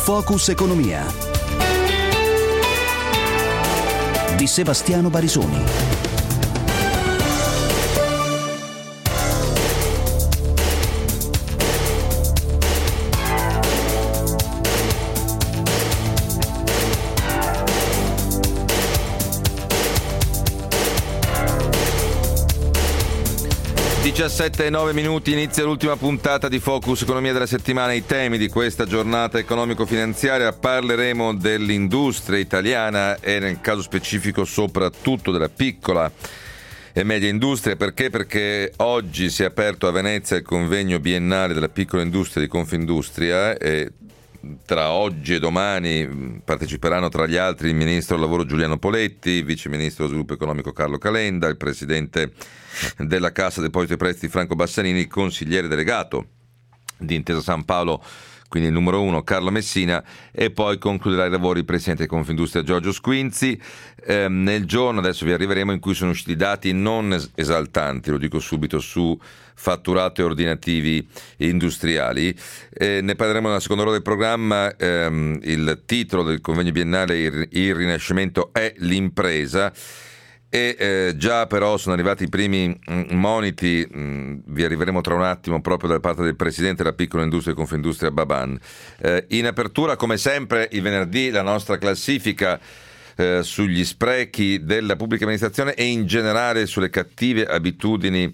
Focus Economia di Sebastiano Barisoni. e 17:09, inizia l'ultima puntata di Focus Economia della settimana. I temi di questa giornata economico-finanziaria: parleremo dell'industria italiana e nel caso specifico soprattutto della piccola e media industria. Perché? Perché oggi si è aperto a Venezia il convegno biennale della piccola industria di Confindustria e tra oggi e domani parteciperanno tra gli altri il ministro del lavoro Giuliano Poletti, il vice ministro dello sviluppo economico Carlo Calenda, il presidente della Cassa Depositi e Prestiti Franco Bassanini, il consigliere delegato di Intesa San Paolo, quindi il numero 1 Carlo Messina, e poi concluderà i lavori il presidente di Confindustria Giorgio Squinzi. Nel giorno, adesso vi arriveremo, in cui sono usciti dati non esaltanti, lo dico subito, su fatturato e ordinativi industriali. Ne parleremo nella seconda ora del programma. Il titolo del convegno biennale, il rinascimento è l'impresa. E già però sono arrivati i primi moniti, vi arriveremo tra un attimo, proprio da parte del presidente della piccola industria e Confindustria Baban. In apertura, come sempre, il venerdì la nostra classifica sugli sprechi della pubblica amministrazione e in generale sulle cattive abitudini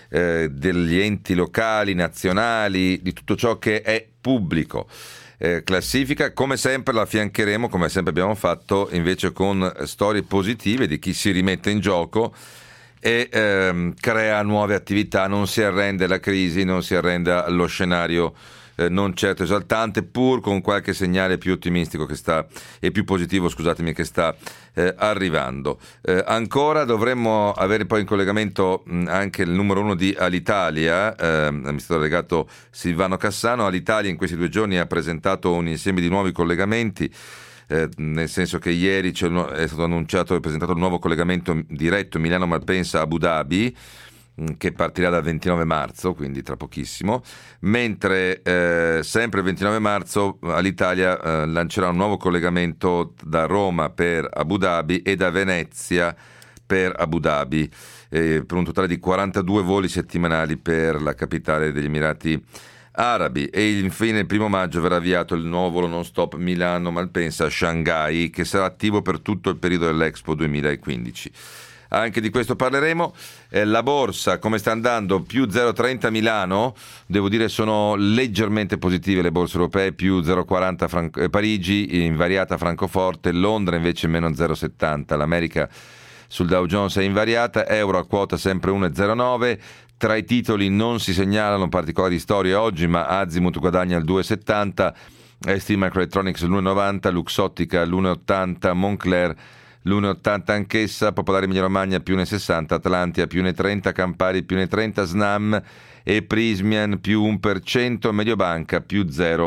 degli enti locali, nazionali, di tutto ciò che è pubblico. Classifica, come sempre la affiancheremo, come sempre abbiamo fatto, invece con storie positive di chi si rimette in gioco e crea nuove attività, non si arrende alla crisi, non si arrende allo scenario non certo esaltante, pur con qualche segnale più ottimistico che sta, e più positivo, scusatemi, che sta arrivando. Ancora dovremmo avere poi in collegamento anche il numero 1 di Alitalia, l'amministratore delegato Silvano Cassano. Alitalia in questi 2 giorni ha presentato un insieme di nuovi collegamenti, nel senso che ieri è stato annunciato e presentato il nuovo collegamento diretto Milano-Malpensa-Abu Dhabi, che partirà dal 29 marzo, quindi tra pochissimo, mentre sempre il 29 marzo Alitalia lancerà un nuovo collegamento da Roma per Abu Dhabi e da Venezia per Abu Dhabi, per un totale di 42 voli settimanali per la capitale degli Emirati Arabi. E infine il 1 maggio verrà avviato il nuovo volo non stop Milano-Malpensa-Shanghai, che sarà attivo per tutto il periodo dell'Expo 2015. Anche di questo parleremo. La borsa come sta andando? Più 0,30 Milano, devo dire sono leggermente positive le borse europee, più 0,40 Parigi, invariata Francoforte, Londra invece meno 0,70, l'America sul Dow Jones è invariata, euro a quota sempre 1,09. Tra i titoli non si segnalano particolari storie oggi, ma Azimut guadagna il 2,70, ST Microelectronics l'1,90, Luxottica l'1,80, Moncler l'1,80 anch'essa, Popolare Emilia Romagna più 1,60, Atlantia più 1,30, Campari più 1,30, Snam e Prismian più 1%, Mediobanca più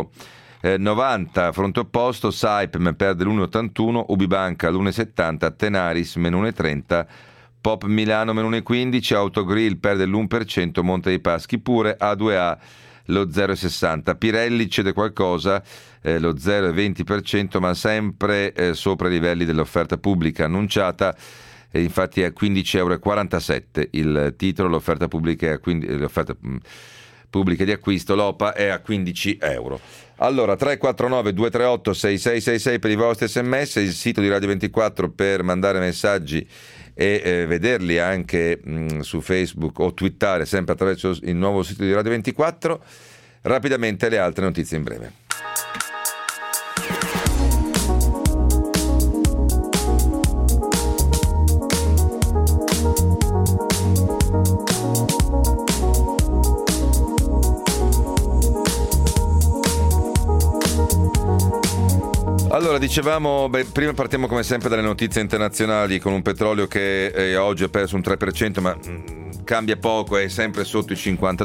0,90. Fronte opposto, Saipem perde l'1,81, Ubibanca l'1,70, Tenaris meno 1,30, Pop Milano meno 1,15, Autogrill perde l'1%, Monte dei Paschi pure, A2A lo 0,60, Pirelli cede qualcosa, lo 0,20%, ma sempre sopra i livelli dell'offerta pubblica annunciata, infatti è 15,47 € il titolo, l'offerta pubblica di acquisto, l'OPA, è a 15 euro. Allora 349 238 6666 per i vostri sms, il sito di Radio 24 per mandare messaggi e vederli anche su Facebook o twittare sempre attraverso il nuovo sito di Radio 24. Rapidamente le altre notizie in breve. Allora, dicevamo, prima partiamo come sempre dalle notizie internazionali, con un petrolio che oggi ha perso un 3%, ma cambia poco, è sempre sotto i $50,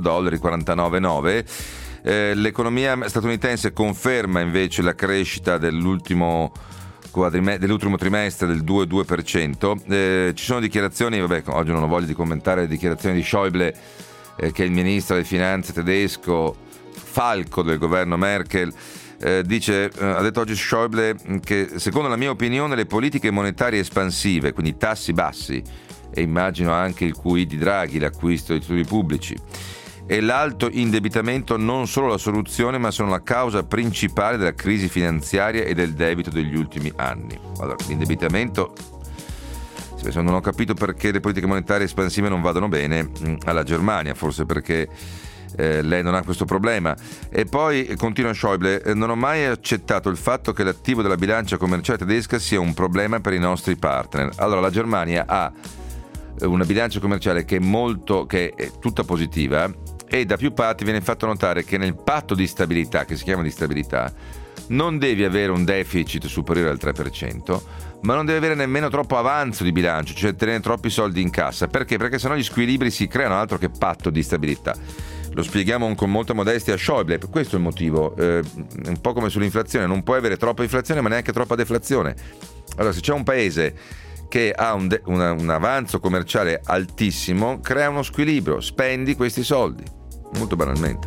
49,9. L'economia statunitense conferma invece la crescita dell'ultimo trimestre del 2,2%. Ci sono dichiarazioni, oggi non ho voglia di commentare le dichiarazioni di Schäuble, che è il ministro delle finanze tedesco, falco del governo Merkel, ha detto oggi Schäuble che secondo la mia opinione le politiche monetarie espansive, quindi tassi bassi e immagino anche il QE di Draghi, l'acquisto di titoli pubblici, e l'alto indebitamento non solo la soluzione ma sono la causa principale della crisi finanziaria e del debito degli ultimi anni. Allora, l'indebitamento, non ho capito perché le politiche monetarie espansive non vadano bene alla Germania, forse perché lei non ha questo problema. E poi continua Schäuble: non ho mai accettato il fatto che l'attivo della bilancia commerciale tedesca sia un problema per i nostri partner. Allora, la Germania ha una bilancia commerciale che è tutta positiva, e da più parti viene fatto notare che nel patto di stabilità, che si chiama di stabilità, non devi avere un deficit superiore al 3%, ma non devi avere nemmeno troppo avanzo di bilancio, cioè tenere troppi soldi in cassa. Perché? Perché sennò gli squilibri si creano, altro che patto di stabilità. Lo spieghiamo con molta modestia a Schäuble, questo è il motivo, un po' come sull'inflazione, non puoi avere troppa inflazione ma neanche troppa deflazione. Allora, se c'è un paese che ha un avanzo commerciale altissimo, crea uno squilibrio, spendi questi soldi, molto banalmente.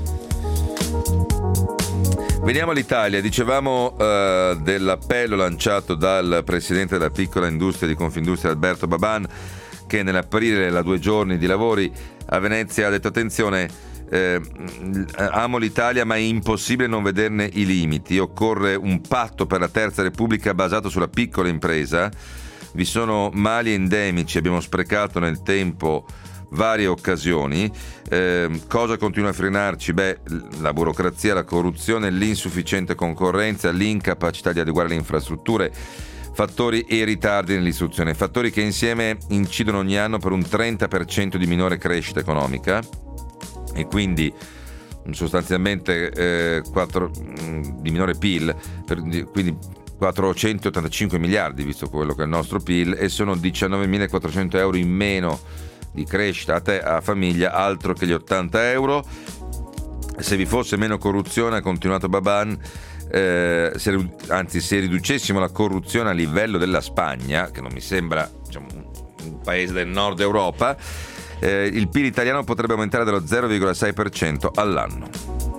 Veniamo all'Italia. Dicevamo dell'appello lanciato dal presidente della piccola industria di Confindustria Alberto Baban, che nell'aprire la 2 giorni di lavori a Venezia ha detto: attenzione, amo l'Italia ma è impossibile non vederne i limiti, occorre un patto per la terza repubblica basato sulla piccola impresa, vi sono mali endemici, abbiamo sprecato nel tempo varie occasioni, cosa continua a frenarci? La burocrazia, la corruzione, l'insufficiente concorrenza, l'incapacità di adeguare le infrastrutture, fattori e ritardi nell'istruzione, fattori che insieme incidono ogni anno per un 30% di minore crescita economica e quindi sostanzialmente di minore PIL, quindi 485 miliardi visto quello che è il nostro PIL, e sono 19.400 euro in meno di crescita a famiglia, altro che gli 80 euro. Se vi fosse meno corruzione, ha continuato Baban, se riducessimo la corruzione a livello della Spagna, che non mi sembra un paese del nord Europa, il PIL italiano potrebbe aumentare dello 0,6% all'anno.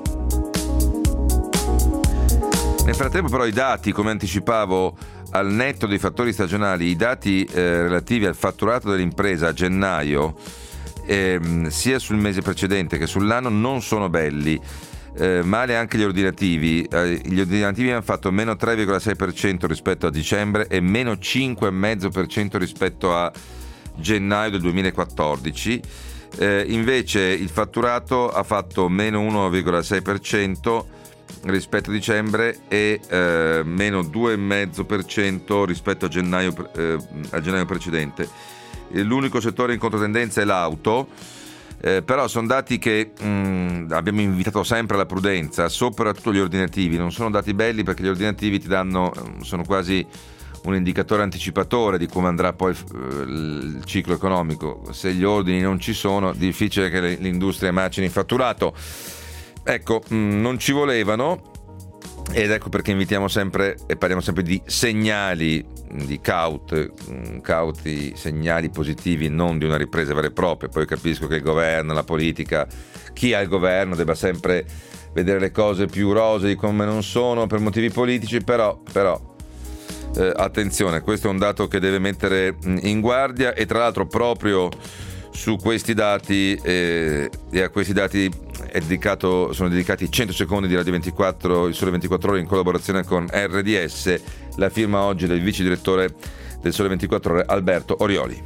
Nel frattempo però i dati, come anticipavo, al netto dei fattori stagionali, i dati relativi al fatturato dell'impresa a gennaio, sia sul mese precedente che sull'anno, non sono belli. Male anche gli ordinativi. Gli ordinativi hanno fatto meno 3,6% rispetto a dicembre e meno 5,5% rispetto a gennaio del 2014. Invece il fatturato ha fatto meno 1,6% rispetto a dicembre e meno 2,5% rispetto a gennaio precedente. L'unico settore in controtendenza è l'auto, però sono dati che abbiamo invitato sempre alla prudenza, soprattutto gli ordinativi. Non sono dati belli perché gli ordinativi sono quasi un indicatore anticipatore di come andrà poi il ciclo economico. Se gli ordini non ci sono, difficile che l'industria macini il fatturato. Ecco, non ci volevano, ed ecco perché invitiamo sempre e parliamo sempre di segnali, di cauti segnali positivi, non di una ripresa vera e propria. Poi capisco che il governo, la politica, chi ha il governo debba sempre vedere le cose più rosee di come non sono per motivi politici, però attenzione, questo è un dato che deve mettere in guardia. E tra l'altro proprio su questi dati e a questi dati sono dedicati 100 secondi di Radio 24, il Sole 24 Ore, in collaborazione con RDS, la firma oggi del vice direttore del Sole 24 Ore Alberto Orioli.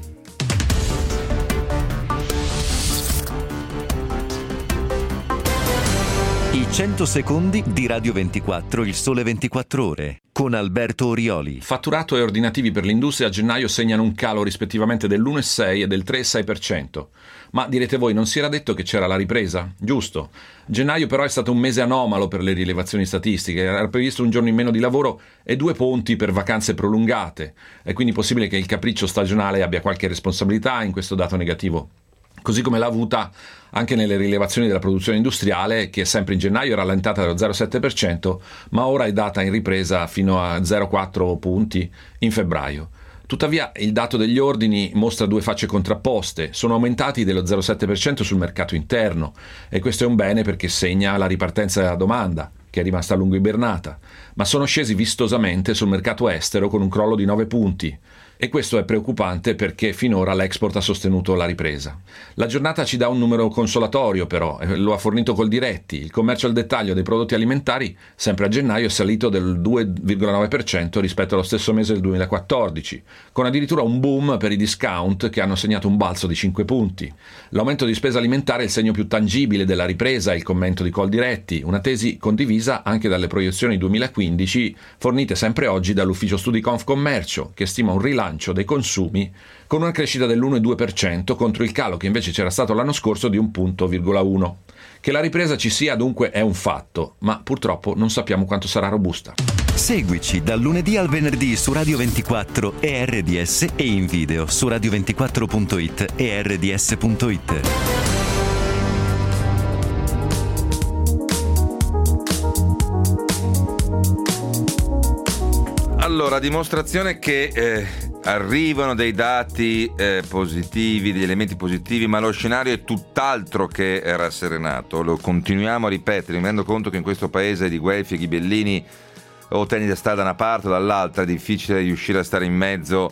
I 100 secondi di Radio 24, il Sole 24 Ore, con Alberto Orioli. Fatturato e ordinativi per l'industria a gennaio segnano un calo rispettivamente dell'1,6 e del 3,6%. Ma direte voi, non si era detto che c'era la ripresa? Giusto. Gennaio però è stato un mese anomalo per le rilevazioni statistiche. Era previsto un giorno in meno di lavoro e 2 ponti per vacanze prolungate. È quindi possibile che il capriccio stagionale abbia qualche responsabilità in questo dato negativo. Così come l'ha avuta anche nelle rilevazioni della produzione industriale, che sempre in gennaio è rallentata dello 0,7%, ma ora è data in ripresa fino a 0,4 punti in febbraio. Tuttavia il dato degli ordini mostra 2 facce contrapposte. Sono aumentati dello 0,7% sul mercato interno, e questo è un bene perché segna la ripartenza della domanda. che è rimasta a lungo ibernata, ma sono scesi vistosamente sul mercato estero con un crollo di 9 punti. E questo è preoccupante perché finora l'export ha sostenuto la ripresa. La giornata ci dà un numero consolatorio però, lo ha fornito Coldiretti. Il commercio al dettaglio dei prodotti alimentari sempre a gennaio è salito del 2,9% rispetto allo stesso mese del 2014, con addirittura un boom per i discount che hanno segnato un balzo di 5 punti. L'aumento di spesa alimentare è il segno più tangibile della ripresa, il commento di Coldiretti, una tesi condivisa anche dalle proiezioni 2015 fornite sempre oggi dall'ufficio studi Confcommercio, che stima un rilancio dei consumi con una crescita dell'1,2% contro il calo che invece c'era stato l'anno scorso di 1,1%. Che la ripresa ci sia dunque è un fatto, ma purtroppo non sappiamo quanto sarà robusta. Seguici dal lunedì al venerdì su Radio 24 e RDS e in video su radio24.it e rds.it. Allora, dimostrazione che arrivano dei dati positivi, degli elementi positivi, ma lo scenario è tutt'altro che rasserenato. Lo continuiamo a ripetere. Mi rendo conto che in questo paese di guelfi e ghibellini o tendi da stare da una parte o dall'altra, è difficile riuscire a stare in mezzo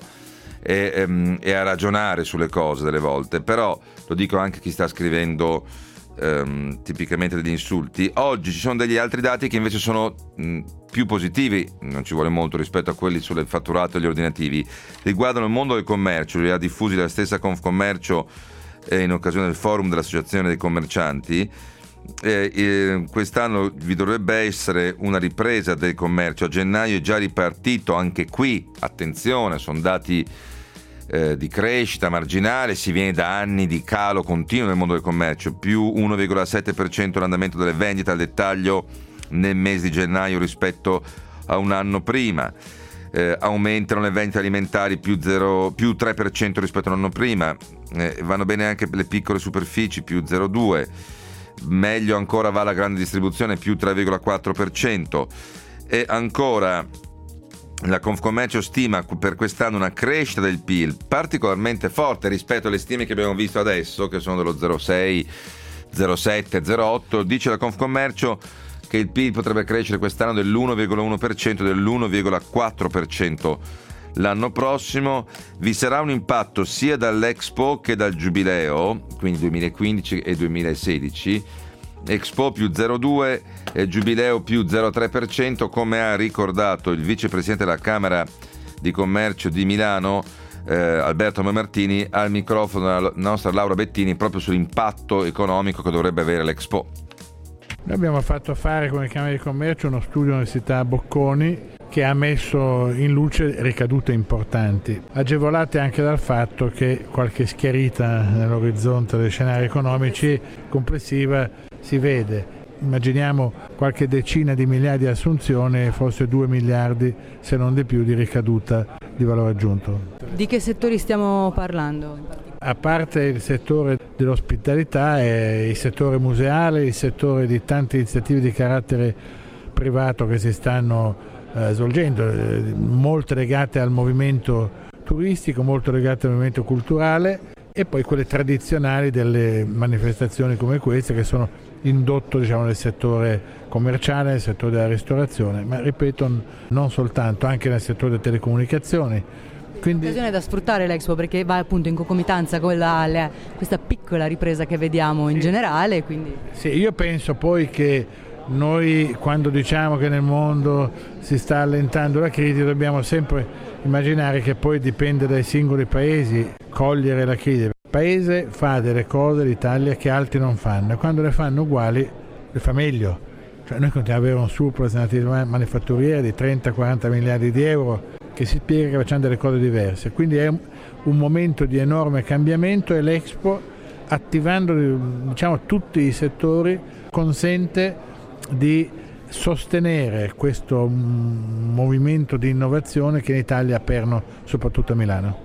e a ragionare sulle cose delle volte. Però lo dico anche a chi sta scrivendo tipicamente degli insulti. Oggi ci sono degli altri dati che invece sono più positivi, non ci vuole molto rispetto a quelli sul fatturato e gli ordinativi, riguardano il mondo del commercio. Li ha diffusi la stessa Confcommercio in occasione del forum dell'Associazione dei Commercianti. Quest'anno vi dovrebbe essere una ripresa del commercio. A gennaio è già ripartito, anche qui attenzione, sono dati di crescita marginale, si viene da anni di calo continuo nel mondo del commercio, più 1,7% l'andamento delle vendite al dettaglio nel mese di gennaio rispetto a un anno prima. Aumentano le vendite alimentari più 3% rispetto a un anno prima, vanno bene anche le piccole superfici, più 0,2%, meglio ancora va la grande distribuzione, più 3,4%, e ancora la Confcommercio stima per quest'anno una crescita del PIL particolarmente forte rispetto alle stime che abbiamo visto adesso, che sono dello 0,6, 0,7, 0,8. Dice la Confcommercio che il PIL potrebbe crescere quest'anno dell'1,1%, dell'1,4% l'anno prossimo. Vi sarà un impatto sia dall'Expo che dal Giubileo, quindi 2015 e 2016. Expo più 0,2 e Giubileo più 0,3%, come ha ricordato il vicepresidente della Camera di Commercio di Milano, Alberto Martini, al microfono della nostra Laura Bettini, proprio sull'impatto economico che dovrebbe avere l'Expo. Noi abbiamo fatto fare con il Camera di Commercio uno studio all'Università Bocconi che ha messo in luce ricadute importanti, agevolate anche dal fatto che qualche schiarita nell'orizzonte dei scenari economici complessiva si vede. Immaginiamo qualche decina di miliardi di assunzioni e forse 2 miliardi, se non di più, di ricaduta di valore aggiunto. Di che settori stiamo parlando? A parte il settore dell'ospitalità e il settore museale, il settore di tante iniziative di carattere privato che si stanno svolgendo, molte legate al movimento turistico, molto legate al movimento culturale, e poi quelle tradizionali delle manifestazioni come queste che sono indotto, diciamo, nel settore commerciale, nel settore della ristorazione, ma ripeto non soltanto, anche nel settore delle telecomunicazioni. Quindi Occasione da sfruttare l'Expo perché va appunto in concomitanza con questa piccola ripresa che vediamo in generale. Quindi... Sì, io penso poi che noi, quando diciamo che nel mondo si sta allentando la crisi, dobbiamo sempre immaginare che poi dipende dai singoli paesi cogliere la crisi. Il paese fa delle cose, l'Italia, che altri non fanno, e quando le fanno uguali le fa meglio. Cioè, noi continuiamo ad avere un surplus in attività manifatturiera di 30-40 miliardi di euro, che si spiega che facciamo delle cose diverse. Quindi è un momento di enorme cambiamento, e l'Expo, attivando, diciamo, tutti i settori, consente di sostenere questo movimento di innovazione che in Italia perno soprattutto a Milano.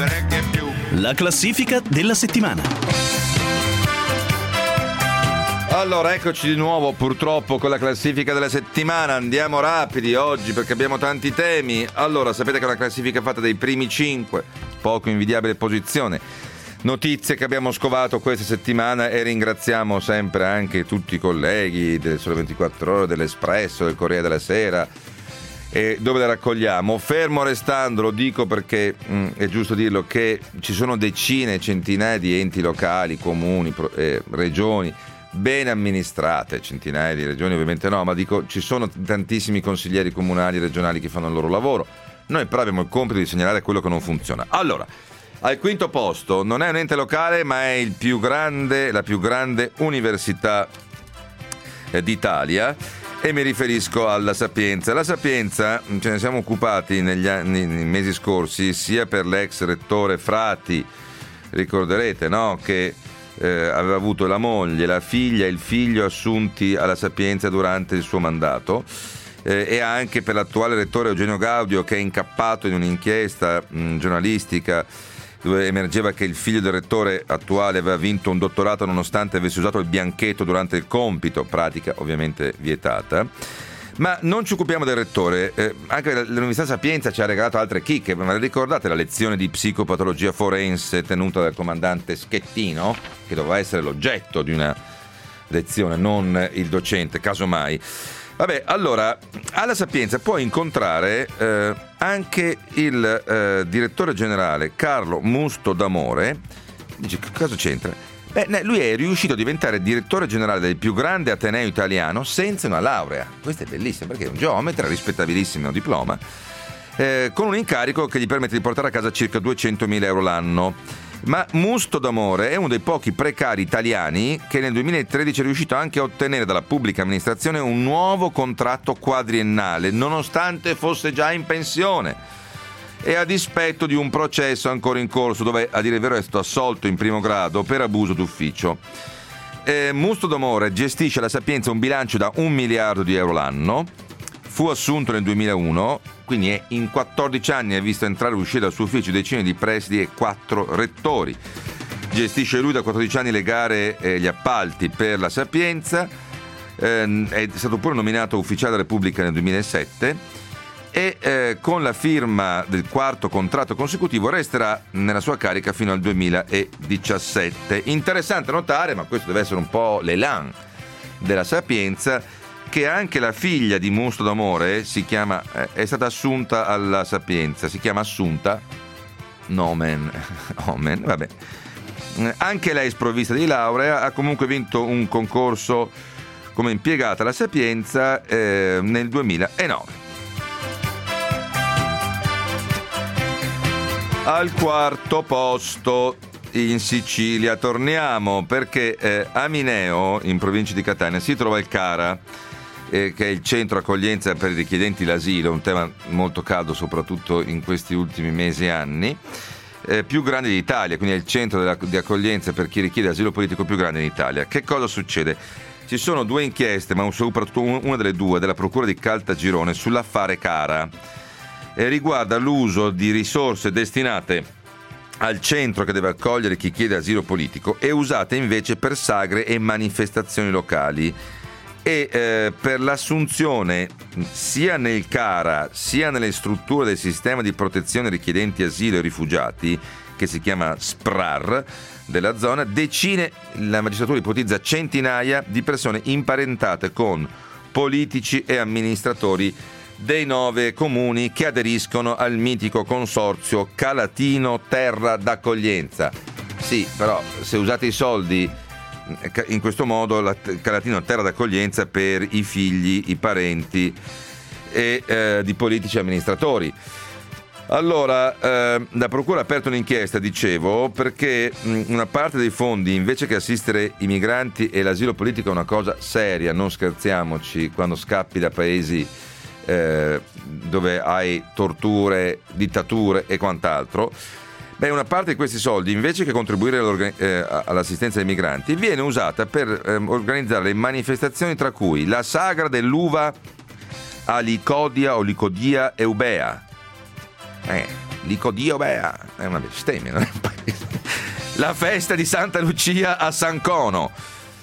La classifica della settimana. Allora, eccoci di nuovo purtroppo con la classifica della settimana. Andiamo rapidi oggi perché abbiamo tanti temi. Allora, sapete che è una classifica fatta dei primi 5, poco invidiabile posizione. Notizie che abbiamo scovato questa settimana e ringraziamo sempre anche tutti i colleghi del Sole 24 Ore, dell'Espresso, del Corriere della Sera, e dove le raccogliamo. Fermo restando, lo dico perché è giusto dirlo, che ci sono decine, centinaia di enti locali, comuni, regioni ben amministrate, centinaia di regioni ovviamente no, ma dico ci sono tantissimi consiglieri comunali e regionali che fanno il loro lavoro. Noi però abbiamo il compito di segnalare quello che non funziona. Allora, al quinto posto non è un ente locale, ma è la più grande università d'Italia, e mi riferisco alla Sapienza. La Sapienza ce ne siamo occupati nei mesi scorsi, sia per l'ex rettore Frati, ricorderete, no? Che aveva avuto la moglie, la figlia e il figlio assunti alla Sapienza durante il suo mandato, e anche per l'attuale rettore Eugenio Gaudio, che è incappato in un'inchiesta giornalistica dove emergeva che il figlio del rettore attuale aveva vinto un dottorato nonostante avesse usato il bianchetto durante il compito, pratica ovviamente vietata. Ma non ci occupiamo del rettore, anche l'Università Sapienza ci ha regalato altre chicche. Ma ricordate la lezione di psicopatologia forense tenuta dal comandante Schettino, che doveva essere l'oggetto di una lezione, non il docente, casomai. Vabbè, allora, alla Sapienza puoi incontrare anche il direttore generale Carlo Musto D'Amore. Dici, che cosa c'entra? Beh, lui è riuscito a diventare direttore generale del più grande ateneo italiano senza una laurea. Questo è bellissimo, perché è un geometra, rispettabilissimo diploma, con un incarico che gli permette di portare a casa circa 200.000 euro l'anno. Ma Musto D'Amore è uno dei pochi precari italiani che nel 2013 è riuscito anche a ottenere dalla pubblica amministrazione un nuovo contratto quadriennale, nonostante fosse già in pensione, e a dispetto di un processo ancora in corso dove, a dire il vero, è stato assolto in primo grado per abuso d'ufficio. Musto D'Amore gestisce alla Sapienza un bilancio da 1 miliardo di euro l'anno, fu assunto nel 2001, quindi in 14 anni ha visto entrare e uscire dal suo ufficio decine di presidi e 4 rettori. Gestisce lui da 14 anni le gare e gli appalti per la Sapienza, è stato pure nominato ufficiale della Repubblica nel 2007, e con la firma del 4º contratto consecutivo resterà nella sua carica fino al 2017. Interessante notare, ma questo deve essere un po' l'élan della Sapienza, che anche la figlia di Musto D'Amore è stata assunta alla Sapienza, si chiama Assunta Nomen Omen, vabbè. Anche lei sprovvista di laurea, ha comunque vinto un concorso come impiegata alla Sapienza nel 2009. Al quarto posto in Sicilia torniamo, perché a Mineo, in provincia di Catania, si trova il CARA, che è il centro accoglienza per i richiedenti l'asilo, un tema molto caldo soprattutto in questi ultimi mesi e anni, più grande d'Italia, quindi è il centro di accoglienza per chi richiede asilo politico più grande in Italia. Che cosa succede? Ci sono 2 inchieste, ma soprattutto una delle 2 della Procura di Caltagirone sull'affare CARA, riguarda l'uso di risorse destinate al centro che deve accogliere chi chiede asilo politico e usate invece per sagre e manifestazioni locali, e per l'assunzione sia nel CARA sia nelle strutture del sistema di protezione richiedenti asilo e rifugiati, che si chiama SPRAR, della zona, la magistratura ipotizza centinaia di persone imparentate con politici e amministratori dei 9 comuni che aderiscono al mitico consorzio Calatino Terra d'Accoglienza. Sì, però se usate i soldi in questo modo, Calatino Terra d'Accoglienza per i figli, i parenti di politici e amministratori. Allora, la Procura ha aperto un'inchiesta, dicevo, perché una parte dei fondi, invece che assistere i migranti e l'asilo politico, è una cosa seria, non scherziamoci, quando scappi da paesi dove hai torture, dittature e quant'altro, una parte di questi soldi, invece che contribuire all'assistenza ai migranti, viene usata per organizzare le manifestazioni, tra cui la sagra dell'uva a Licodia o Licodia Eubea. Licodia Eubea è una bestemmia, non è un paese. La festa di Santa Lucia a San Cono,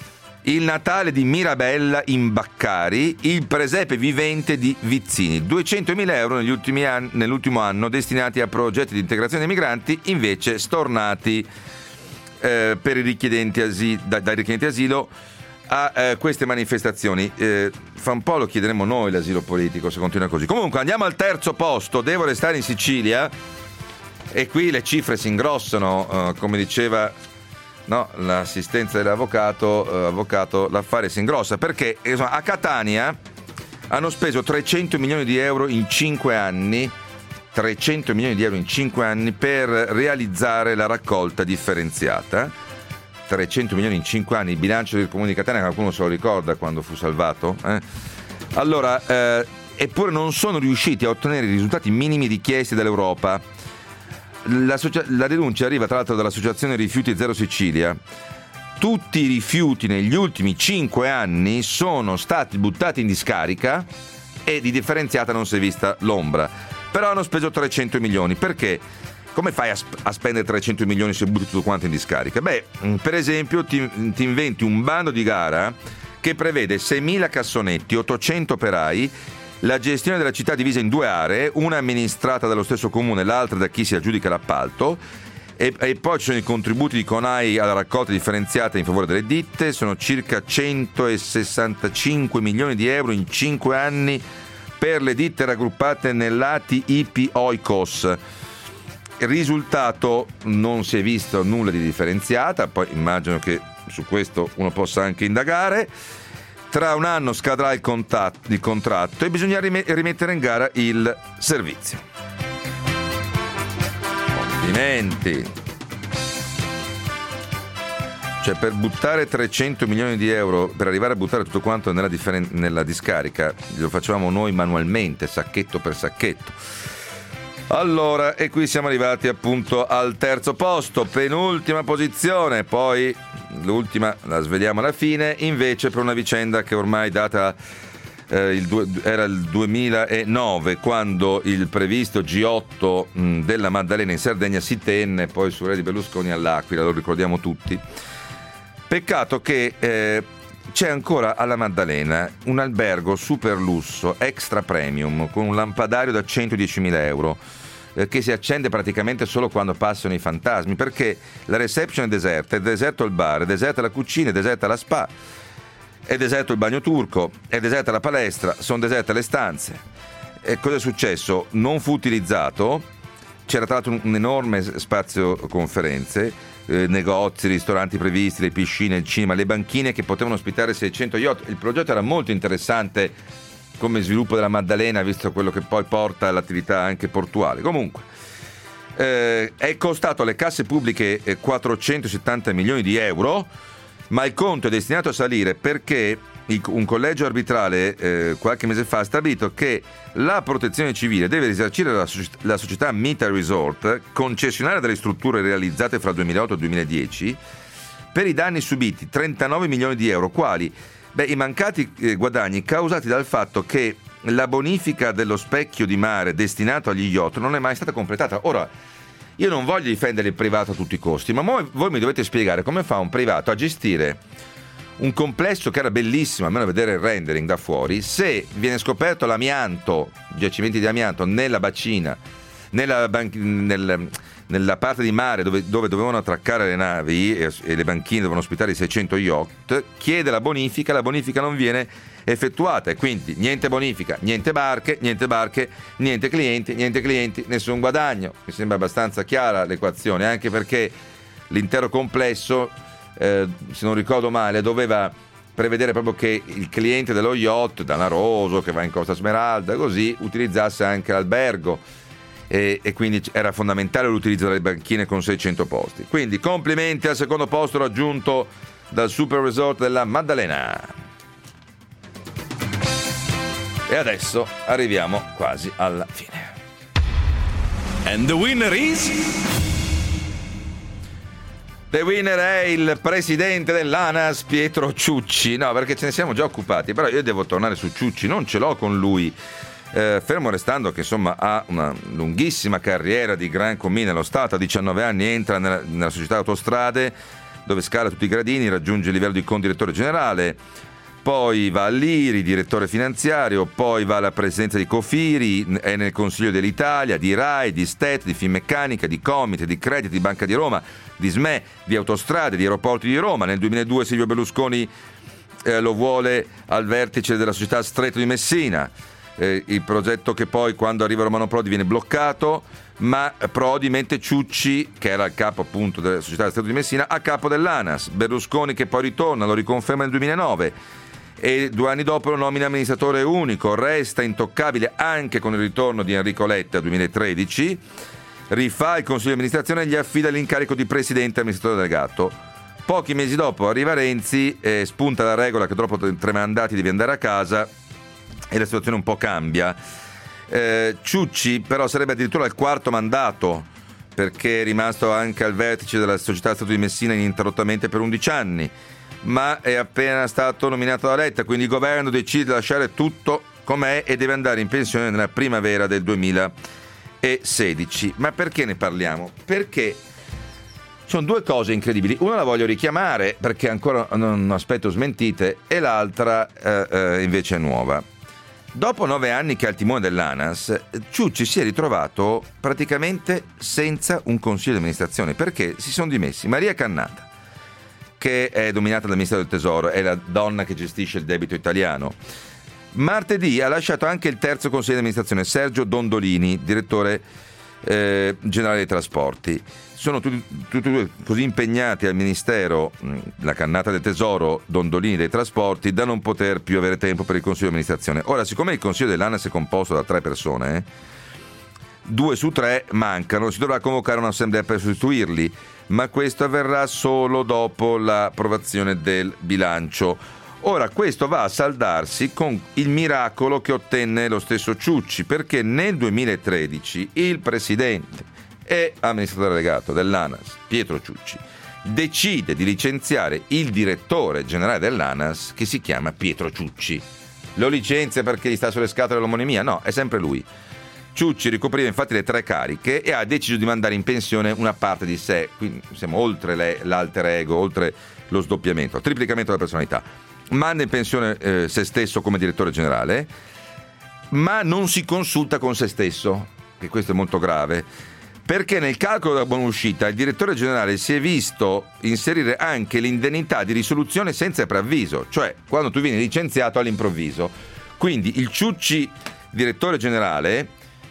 il Natale di Mirabella in Baccari, il presepe vivente di Vizzini. 200.000 euro nell'ultimo anno destinati a progetti di integrazione dei migranti, invece stornati per i richiedenti dai richiedenti asilo a queste manifestazioni. Fra un po' lo chiederemo noi l'asilo politico se continua così. Comunque andiamo al terzo posto. Devo restare in Sicilia e qui le cifre si ingrossano, come diceva l'assistenza dell'avvocato, l'affare si ingrossa perché a Catania hanno speso 300 milioni di euro in 5 anni 300 milioni di euro in 5 anni per realizzare la raccolta differenziata. 300 milioni in 5 anni, il bilancio del Comune di Catania, qualcuno se lo ricorda quando fu salvato? Allora, eppure non sono riusciti a ottenere i risultati minimi richiesti dall'Europa. La denuncia arriva tra l'altro dall'associazione Rifiuti Zero Sicilia. Tutti i rifiuti negli ultimi 5 anni sono stati buttati in discarica e di differenziata non si è vista l'ombra. Però hanno speso 300 milioni. Perché? Come fai a spendere 300 milioni se butti tutto quanto in discarica? Beh, per esempio ti inventi un bando di gara che prevede 6.000 cassonetti, 800 operai, la gestione della città divisa in 2 aree, una amministrata dallo stesso comune, l'altra da chi si aggiudica l'appalto, e poi ci sono i contributi di CONAI alla raccolta differenziata in favore delle ditte. Sono circa 165 milioni di euro in 5 anni per le ditte raggruppate nell'ATI IP Oikos. Il risultato: non si è visto nulla di differenziata, poi immagino che su questo uno possa anche indagare. Tra un anno scadrà il contratto e bisogna rimettere in gara il servizio. Complimenti! Cioè, per buttare 300 milioni di euro, per arrivare a buttare tutto quanto nella discarica, lo facevamo noi manualmente, sacchetto per sacchetto. Allora, e qui siamo arrivati appunto al terzo posto, penultima posizione, poi l'ultima la sveliamo alla fine, invece per una vicenda che ormai data era il 2009, quando il previsto G8 della Maddalena in Sardegna si tenne poi su re di Berlusconi all'Aquila, lo ricordiamo tutti. Peccato che c'è ancora alla Maddalena un albergo super lusso, extra premium, con un lampadario da 110.000 euro, che si accende praticamente solo quando passano i fantasmi, perché la reception è deserta, è deserto il bar, è deserta la cucina, è deserta la spa, è deserto il bagno turco, è deserta la palestra, sono deserte le stanze. E cosa è successo? Non fu utilizzato, c'era tra l'altro un enorme spazio conferenze, negozi, ristoranti previsti, le piscine, il cinema, le banchine che potevano ospitare 600 yacht. Il progetto era molto interessante come sviluppo della Maddalena, visto quello che poi porta all'attività anche portuale. Comunque è costato alle casse pubbliche 470 milioni di euro, ma il conto è destinato a salire perché un collegio arbitrale qualche mese fa ha stabilito che la protezione civile deve risarcire la società Mita Resort, concessionaria delle strutture realizzate fra il 2008 e il 2010, per i danni subiti, 39 milioni di euro, quali i mancati guadagni causati dal fatto che la bonifica dello specchio di mare destinato agli yacht non è mai stata completata. Ora, io non voglio difendere il privato a tutti i costi, ma voi mi dovete spiegare come fa un privato a gestire un complesso che era bellissimo, almeno a vedere il rendering da fuori, se viene scoperto l'amianto, giacimenti di amianto nella bacina, nella parte di mare dove dovevano attraccare le navi e le banchine dovevano ospitare i 600 yacht, chiede la bonifica non viene effettuata, e quindi niente bonifica, niente barche, niente clienti, nessun guadagno. Mi sembra abbastanza chiara l'equazione, anche perché l'intero complesso, se non ricordo male, doveva prevedere proprio che il cliente dello yacht, Danaroso, che va in Costa Smeralda, così, utilizzasse anche l'albergo, e quindi era fondamentale l'utilizzo delle banchine con 600 posti. Quindi complimenti al secondo posto raggiunto dal Super Resort della Maddalena. E adesso arriviamo quasi alla fine. And the winner is... The winner è il presidente dell'ANAS, Pietro Ciucci. No, perché ce ne siamo già occupati, però io devo tornare su Ciucci, non ce l'ho con lui. Fermo restando che insomma ha una lunghissima carriera di gran comune nello Stato, a 19 anni entra nella società Autostrade, dove scala tutti i gradini, raggiunge il livello di condirettore generale, poi va all'IRI, direttore finanziario, poi va alla presidenza di Cofiri, è nel Consiglio dell'Italia, di RAI, di STET, di Finmeccanica, di Comite, di Credit, di Banca di Roma, di SME, di Autostrade, di Aeroporti di Roma. Nel 2002 Silvio Berlusconi lo vuole al vertice della società Stretto di Messina, il progetto che poi quando arriva Romano Prodi viene bloccato, ma Prodi mette Ciucci, che era il capo appunto della società Stretto di Messina, a capo dell'ANAS. Berlusconi, che poi ritorna, lo riconferma nel 2009 e 2 anni dopo lo nomina amministratore unico, resta intoccabile anche con il ritorno di Enrico Letta nel 2013, rifà il consiglio di amministrazione e gli affida l'incarico di presidente amministratore delegato. Pochi mesi dopo arriva Renzi, spunta la regola che dopo 3 mandati devi andare a casa e la situazione un po' cambia. Ciucci però sarebbe addirittura al 4º mandato, perché è rimasto anche al vertice della società Stato di Messina ininterrottamente per 11 anni, ma è appena stato nominato da Letta, quindi il governo decide di lasciare tutto com'è e deve andare in pensione nella primavera del 2016. Ma perché ne parliamo? Perché sono 2 cose incredibili. Una la voglio richiamare perché ancora non aspetto smentite, e l'altra invece è nuova. Dopo 9 anni che è al timone dell'ANAS, Ciucci si è ritrovato praticamente senza un consiglio di amministrazione, perché si sono dimessi Maria Cannata, che è dominata dal Ministero del Tesoro, è la donna che gestisce il debito italiano. Martedì ha lasciato anche il 3° consiglio di amministrazione, Sergio Dondolini, direttore generale dei trasporti. Sono tutti così impegnati al Ministero, la Cannata del Tesoro, Dondolini dei trasporti, da non poter più avere tempo per il consiglio di amministrazione. Ora, siccome il consiglio dell'ANAS è composto da 3 persone, 2 su 3 mancano, si dovrà convocare un'assemblea per sostituirli, ma questo avverrà solo dopo l'approvazione del bilancio. Ora, questo va a saldarsi con il miracolo che ottenne lo stesso Ciucci, perché nel 2013 il presidente e amministratore delegato dell'ANAS, Pietro Ciucci, decide di licenziare il direttore generale dell'ANAS, che si chiama Pietro Ciucci. Lo licenzia perché gli sta sulle scatole l'omonimia? No, è sempre lui. Ciucci ricopriva infatti le 3 cariche e ha deciso di mandare in pensione una parte di sé, quindi siamo oltre l'alter ego, oltre lo sdoppiamento, il triplicamento della personalità. Manda in pensione se stesso come direttore generale, ma non si consulta con se stesso, e questo è molto grave, perché nel calcolo della buonuscita il direttore generale si è visto inserire anche l'indennità di risoluzione senza preavviso, cioè quando tu vieni licenziato all'improvviso. Quindi il Ciucci direttore generale,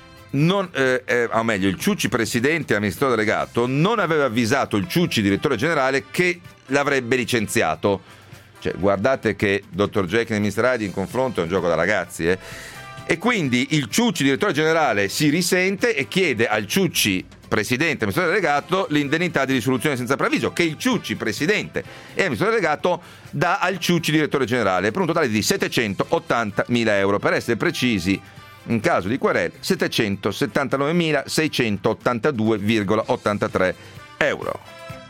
o meglio il Ciucci presidente e amministratore delegato, non aveva avvisato il Ciucci direttore generale che l'avrebbe licenziato. Cioè, guardate che Dr. Jekyll e Mr. Hyde in confronto è un gioco da ragazzi, E quindi il Ciucci direttore generale si risente e chiede al Ciucci presidente e amministratore delegato l'indennità di risoluzione senza preavviso, che il Ciucci presidente e amministratore delegato dà al Ciucci direttore generale, per un totale di 780.000 euro. Per essere precisi, in caso di querela, 779.682,83 euro.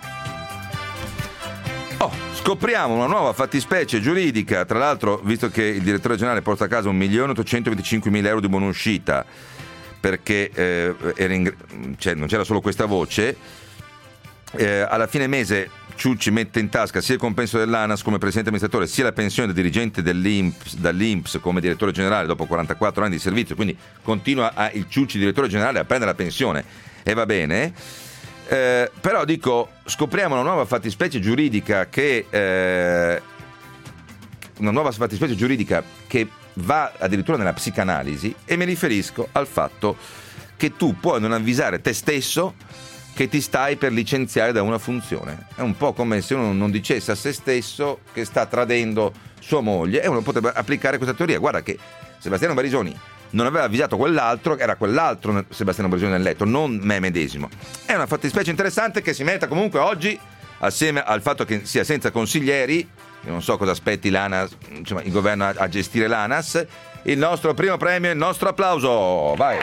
Scopriamo una nuova fattispecie giuridica, tra l'altro, visto che il direttore generale porta a casa 1.825.000 euro di buonuscita, perché non c'era solo questa voce, alla fine mese Ciucci mette in tasca sia il compenso dell'ANAS come presidente amministratore, sia la pensione del dirigente dall'INPS come direttore generale dopo 44 anni di servizio, quindi continua il Ciucci direttore generale a prendere la pensione, e va bene. Però dico, scopriamo una nuova fattispecie giuridica che va addirittura nella psicanalisi, e mi riferisco al fatto che tu puoi non avvisare te stesso che ti stai per licenziare da una funzione. È un po' come se uno non dicesse a se stesso che sta tradendo sua moglie, e uno potrebbe applicare questa teoria. Guarda che Sebastiano Barisoni non aveva avvisato quell'altro, era quell'altro Sebastiano Barisoni nel letto, non me medesimo. È una fattispecie interessante che si merita comunque oggi, assieme al fatto che sia senza consiglieri, io non so cosa aspetti l'ANAS, insomma, il governo a gestire l'ANAS, il nostro primo premio, il nostro applauso. Vai!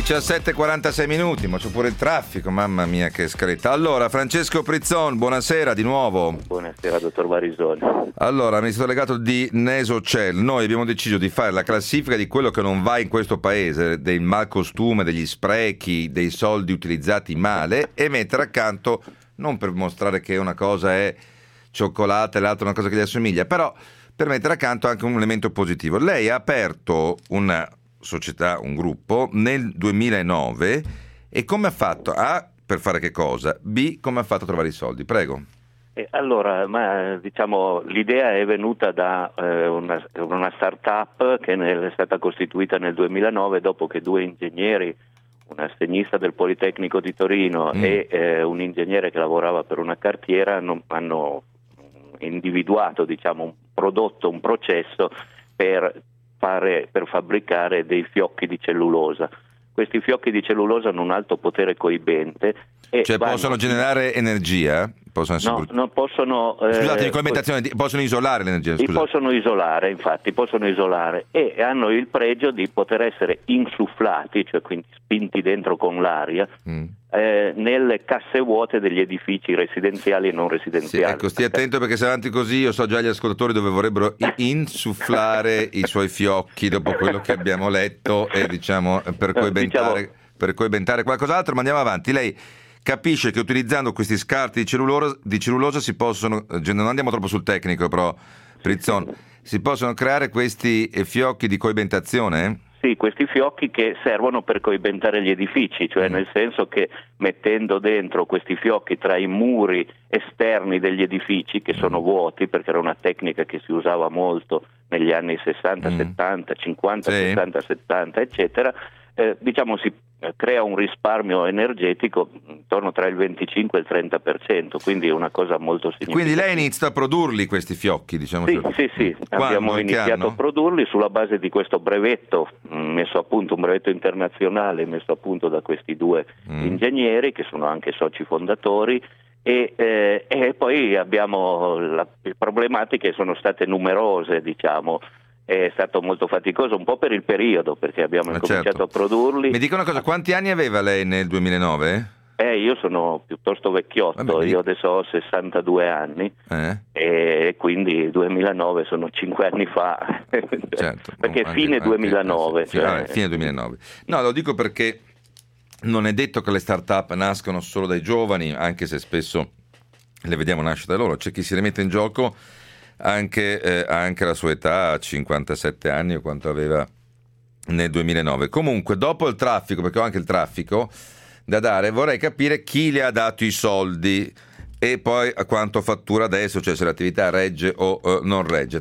17:46 minuti, ma c'è pure il traffico, mamma mia che scaletta. Allora, Francesco Prizzon, buonasera di nuovo. Buonasera, dottor Barisoni. Allora, amministratore delegato di Nesocel, noi abbiamo deciso di fare la classifica di quello che non va in questo paese, del malcostume, degli sprechi, dei soldi utilizzati male, e mettere accanto, non per mostrare che una cosa è cioccolata e l'altra una cosa che gli assomiglia, però per mettere accanto anche un elemento positivo. Lei ha aperto una società, un gruppo, nel 2009, e come ha fatto? A, per fare che cosa? B, come ha fatto a trovare i soldi? Prego. Allora, diciamo, l'idea è venuta da una start-up che è stata costituita nel 2009 dopo che due ingegneri, un assegnista del Politecnico di Torino e un ingegnere che lavorava per una cartiera, hanno individuato, diciamo, un prodotto, un processo per fabbricare dei fiocchi di cellulosa. Questi fiocchi di cellulosa hanno un alto potere coibente. Cioè possono generare energia? Non possono. Scusate, coibentazione, possono isolare l'energia? Possono isolare, infatti, e hanno il pregio di poter essere insufflati, cioè quindi spinti dentro con l'aria, nelle casse vuote degli edifici residenziali e non residenziali. Sì, ecco, stia attento, perché se avanti così io so già gli ascoltatori dove vorrebbero insufflare i suoi fiocchi dopo quello che abbiamo letto, e diciamo per coibentare qualcos'altro, ma andiamo avanti. Lei capisce che utilizzando questi scarti di cellulosa si possono, non andiamo troppo sul tecnico però, Prizzon, si possono creare questi fiocchi di coibentazione? Sì, questi fiocchi che servono per coibentare gli edifici, cioè nel senso che mettendo dentro questi fiocchi tra i muri esterni degli edifici, che sono vuoti, perché era una tecnica che si usava molto negli anni 60, 70, 50, 60, 70, eccetera, diciamo si crea un risparmio energetico intorno tra il 25 e il 30%, quindi è una cosa molto significativa. Quindi lei inizia a produrli questi fiocchi, diciamo? Sì. Abbiamo iniziato a produrli sulla base di questo brevetto messo a punto, un brevetto internazionale messo a punto da questi due ingegneri che sono anche soci fondatori, e poi abbiamo le problematiche sono state numerose, diciamo. È stato molto faticoso, un po' per il periodo, perché abbiamo incominciato a produrli. Mi dica una cosa, quanti anni aveva lei nel 2009? Io sono piuttosto vecchiotto, io adesso ho 62 anni, e quindi 2009 sono 5 anni fa, certo, perché fine 2009. Fine 2009. No, lo dico perché non è detto che le start-up nascono solo dai giovani, anche se spesso le vediamo nascere da loro. C'è chi si rimette in gioco anche la sua età, 57 anni o quanto aveva nel 2009. Comunque, dopo il traffico, perché ho anche il traffico da dare, vorrei capire chi le ha dato i soldi e poi a quanto fattura adesso, cioè se l'attività regge o non regge.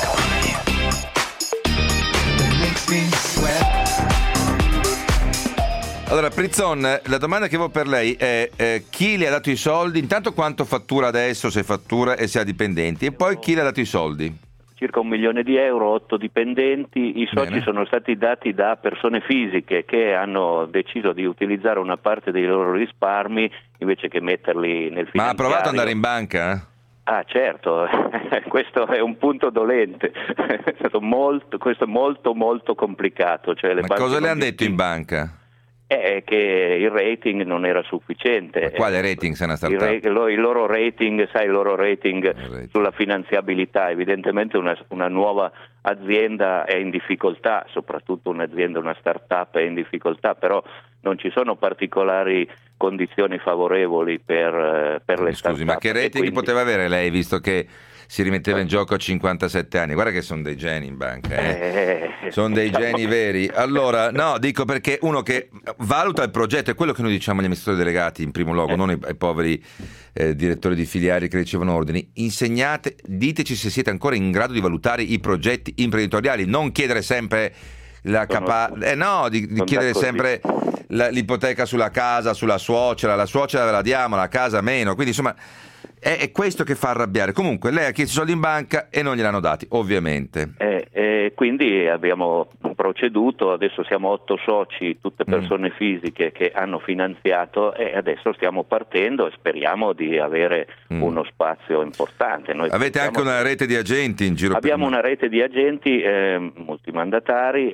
Allora, Prizzon, la domanda che avevo per lei è chi le ha dato i soldi, intanto quanto fattura adesso, se fattura e se ha dipendenti, e poi chi le ha dato i soldi? Circa 1 milione di euro, 8 dipendenti, i soci sono stati dati da persone fisiche che hanno deciso di utilizzare una parte dei loro risparmi invece che metterli nel finanziario. Ma ha provato ad andare in banca? Ah, certo, questo è un punto dolente, questo è molto complicato. Cioè, ma cosa le hanno detto in banca? Che il rating non era sufficiente. Ma quale rating se ne il loro rating, sulla finanziabilità. Evidentemente una nuova azienda è in difficoltà, soprattutto un'azienda, una start-up è in difficoltà, però non ci sono particolari condizioni favorevoli per le start-up. Scusi, ma che rating poteva avere lei, visto che si rimetteva in gioco a 57 anni? Guarda che sono dei geni in banca, sono dei geni veri. Allora, no, dico perché uno che valuta il progetto è quello che noi diciamo agli amministratori delegati in primo luogo, non ai poveri direttori di filiali che ricevono ordini. Insegnate, diteci se siete ancora in grado di valutare i progetti imprenditoriali, non chiedere sempre di chiedere sempre l'ipoteca sulla casa, sulla suocera, la suocera ve la diamo, la casa meno, quindi insomma È questo che fa arrabbiare. Comunque lei ha chiesto i soldi in banca e non gliel'hanno dati, ovviamente. Quindi abbiamo proceduto, adesso siamo 8 soci, tutte persone fisiche che hanno finanziato, e adesso stiamo partendo e speriamo di avere uno spazio importante. Noi avete anche una rete di agenti in giro? Abbiamo una rete di agenti multimandatari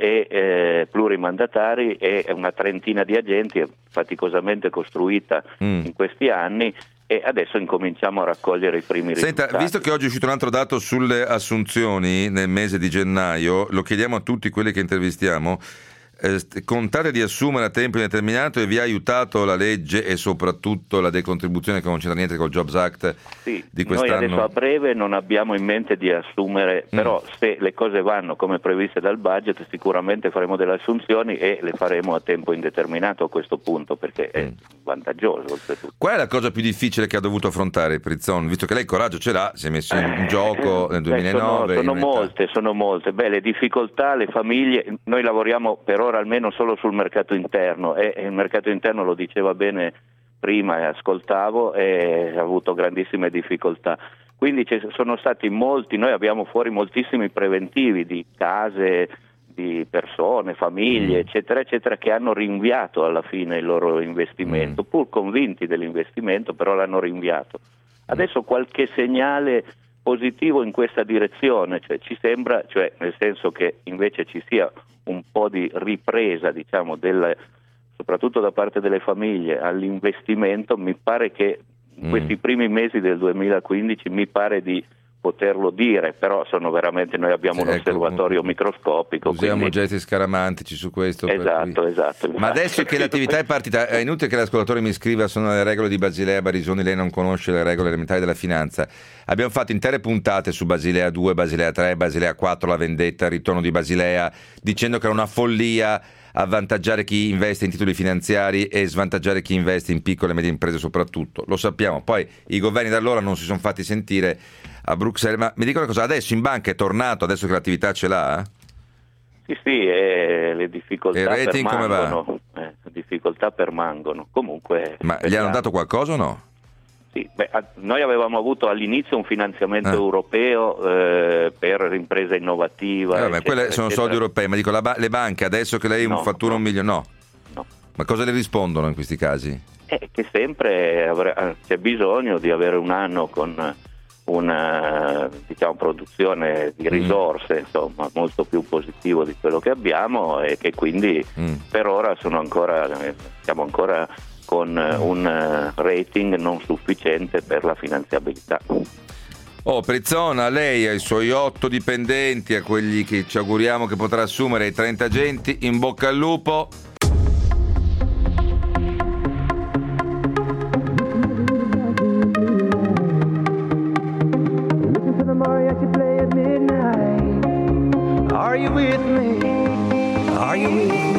e plurimandatari, e una trentina di agenti faticosamente costruita in questi anni, e adesso incominciamo a raccogliere i primi risultati. Senta, visto che oggi è uscito un altro dato sulle assunzioni nel mese di gennaio, lo chiediamo a tutti quelli che intervistiamo, contate di assumere a tempo indeterminato e vi ha aiutato la legge e soprattutto la decontribuzione che non c'entra niente col Jobs Act di quest'anno? Noi adesso a breve non abbiamo in mente di assumere, però se le cose vanno come previste dal budget sicuramente faremo delle assunzioni e le faremo a tempo indeterminato a questo punto, perché è vantaggioso oltretutto. Qual è la cosa più difficile che ha dovuto affrontare Prizzon? Visto che lei il coraggio ce l'ha, si è messo in gioco nel 2009. Sono molte. Beh, le difficoltà, le famiglie, noi lavoriamo per ora almeno solo sul mercato interno, e il mercato interno, lo diceva bene prima e ascoltavo, ha avuto grandissime difficoltà. Quindi sono stati noi abbiamo fuori moltissimi preventivi di case, di persone, famiglie, eccetera, eccetera, che hanno rinviato alla fine il loro investimento, pur convinti dell'investimento, però l'hanno rinviato. Adesso qualche segnale positivo in questa direzione, ci sembra, nel senso che invece ci sia un po' di ripresa, diciamo, soprattutto da parte delle famiglie all'investimento. Mi pare che in questi primi mesi del 2015 mi pare di poterlo dire, però sono veramente, noi abbiamo un osservatorio microscopico. Usiamo gesti scaramantici su questo. Esatto. Ma adesso che l'attività è partita, è inutile che l'ascoltatore mi scriva sono le regole di Basilea Barisoni, lei non conosce le regole elementari della finanza. Abbiamo fatto intere puntate su Basilea 2, Basilea 3, Basilea 4, la vendetta, il ritorno di Basilea, dicendo che era una follia avvantaggiare chi investe in titoli finanziari e svantaggiare chi investe in piccole e medie imprese soprattutto. Lo sappiamo, poi i governi da allora non si sono fatti sentire a Bruxelles. Ma mi dico una cosa, adesso in banca è tornato, adesso che l'attività ce l'ha? Sì, le difficoltà il rating permangono. Come va? Le difficoltà permangono. Comunque. Ma gli hanno dato qualcosa o no? Sì, noi avevamo avuto all'inizio un finanziamento europeo per impresa innovativa. Quelle sono soldi europei, ma dico le banche adesso che lei fattura 1 milione, no. Ma cosa le rispondono in questi casi? Che sempre c'è bisogno di avere un anno con una produzione di risorse insomma molto più positivo di quello che abbiamo, e che quindi per ora siamo ancora con un rating non sufficiente per la finanziabilità. Prizzon, a lei, ai suoi 8 dipendenti, a quelli che ci auguriamo che potrà assumere, ai 30 agenti, in bocca al lupo. Are you with me? Are you with me?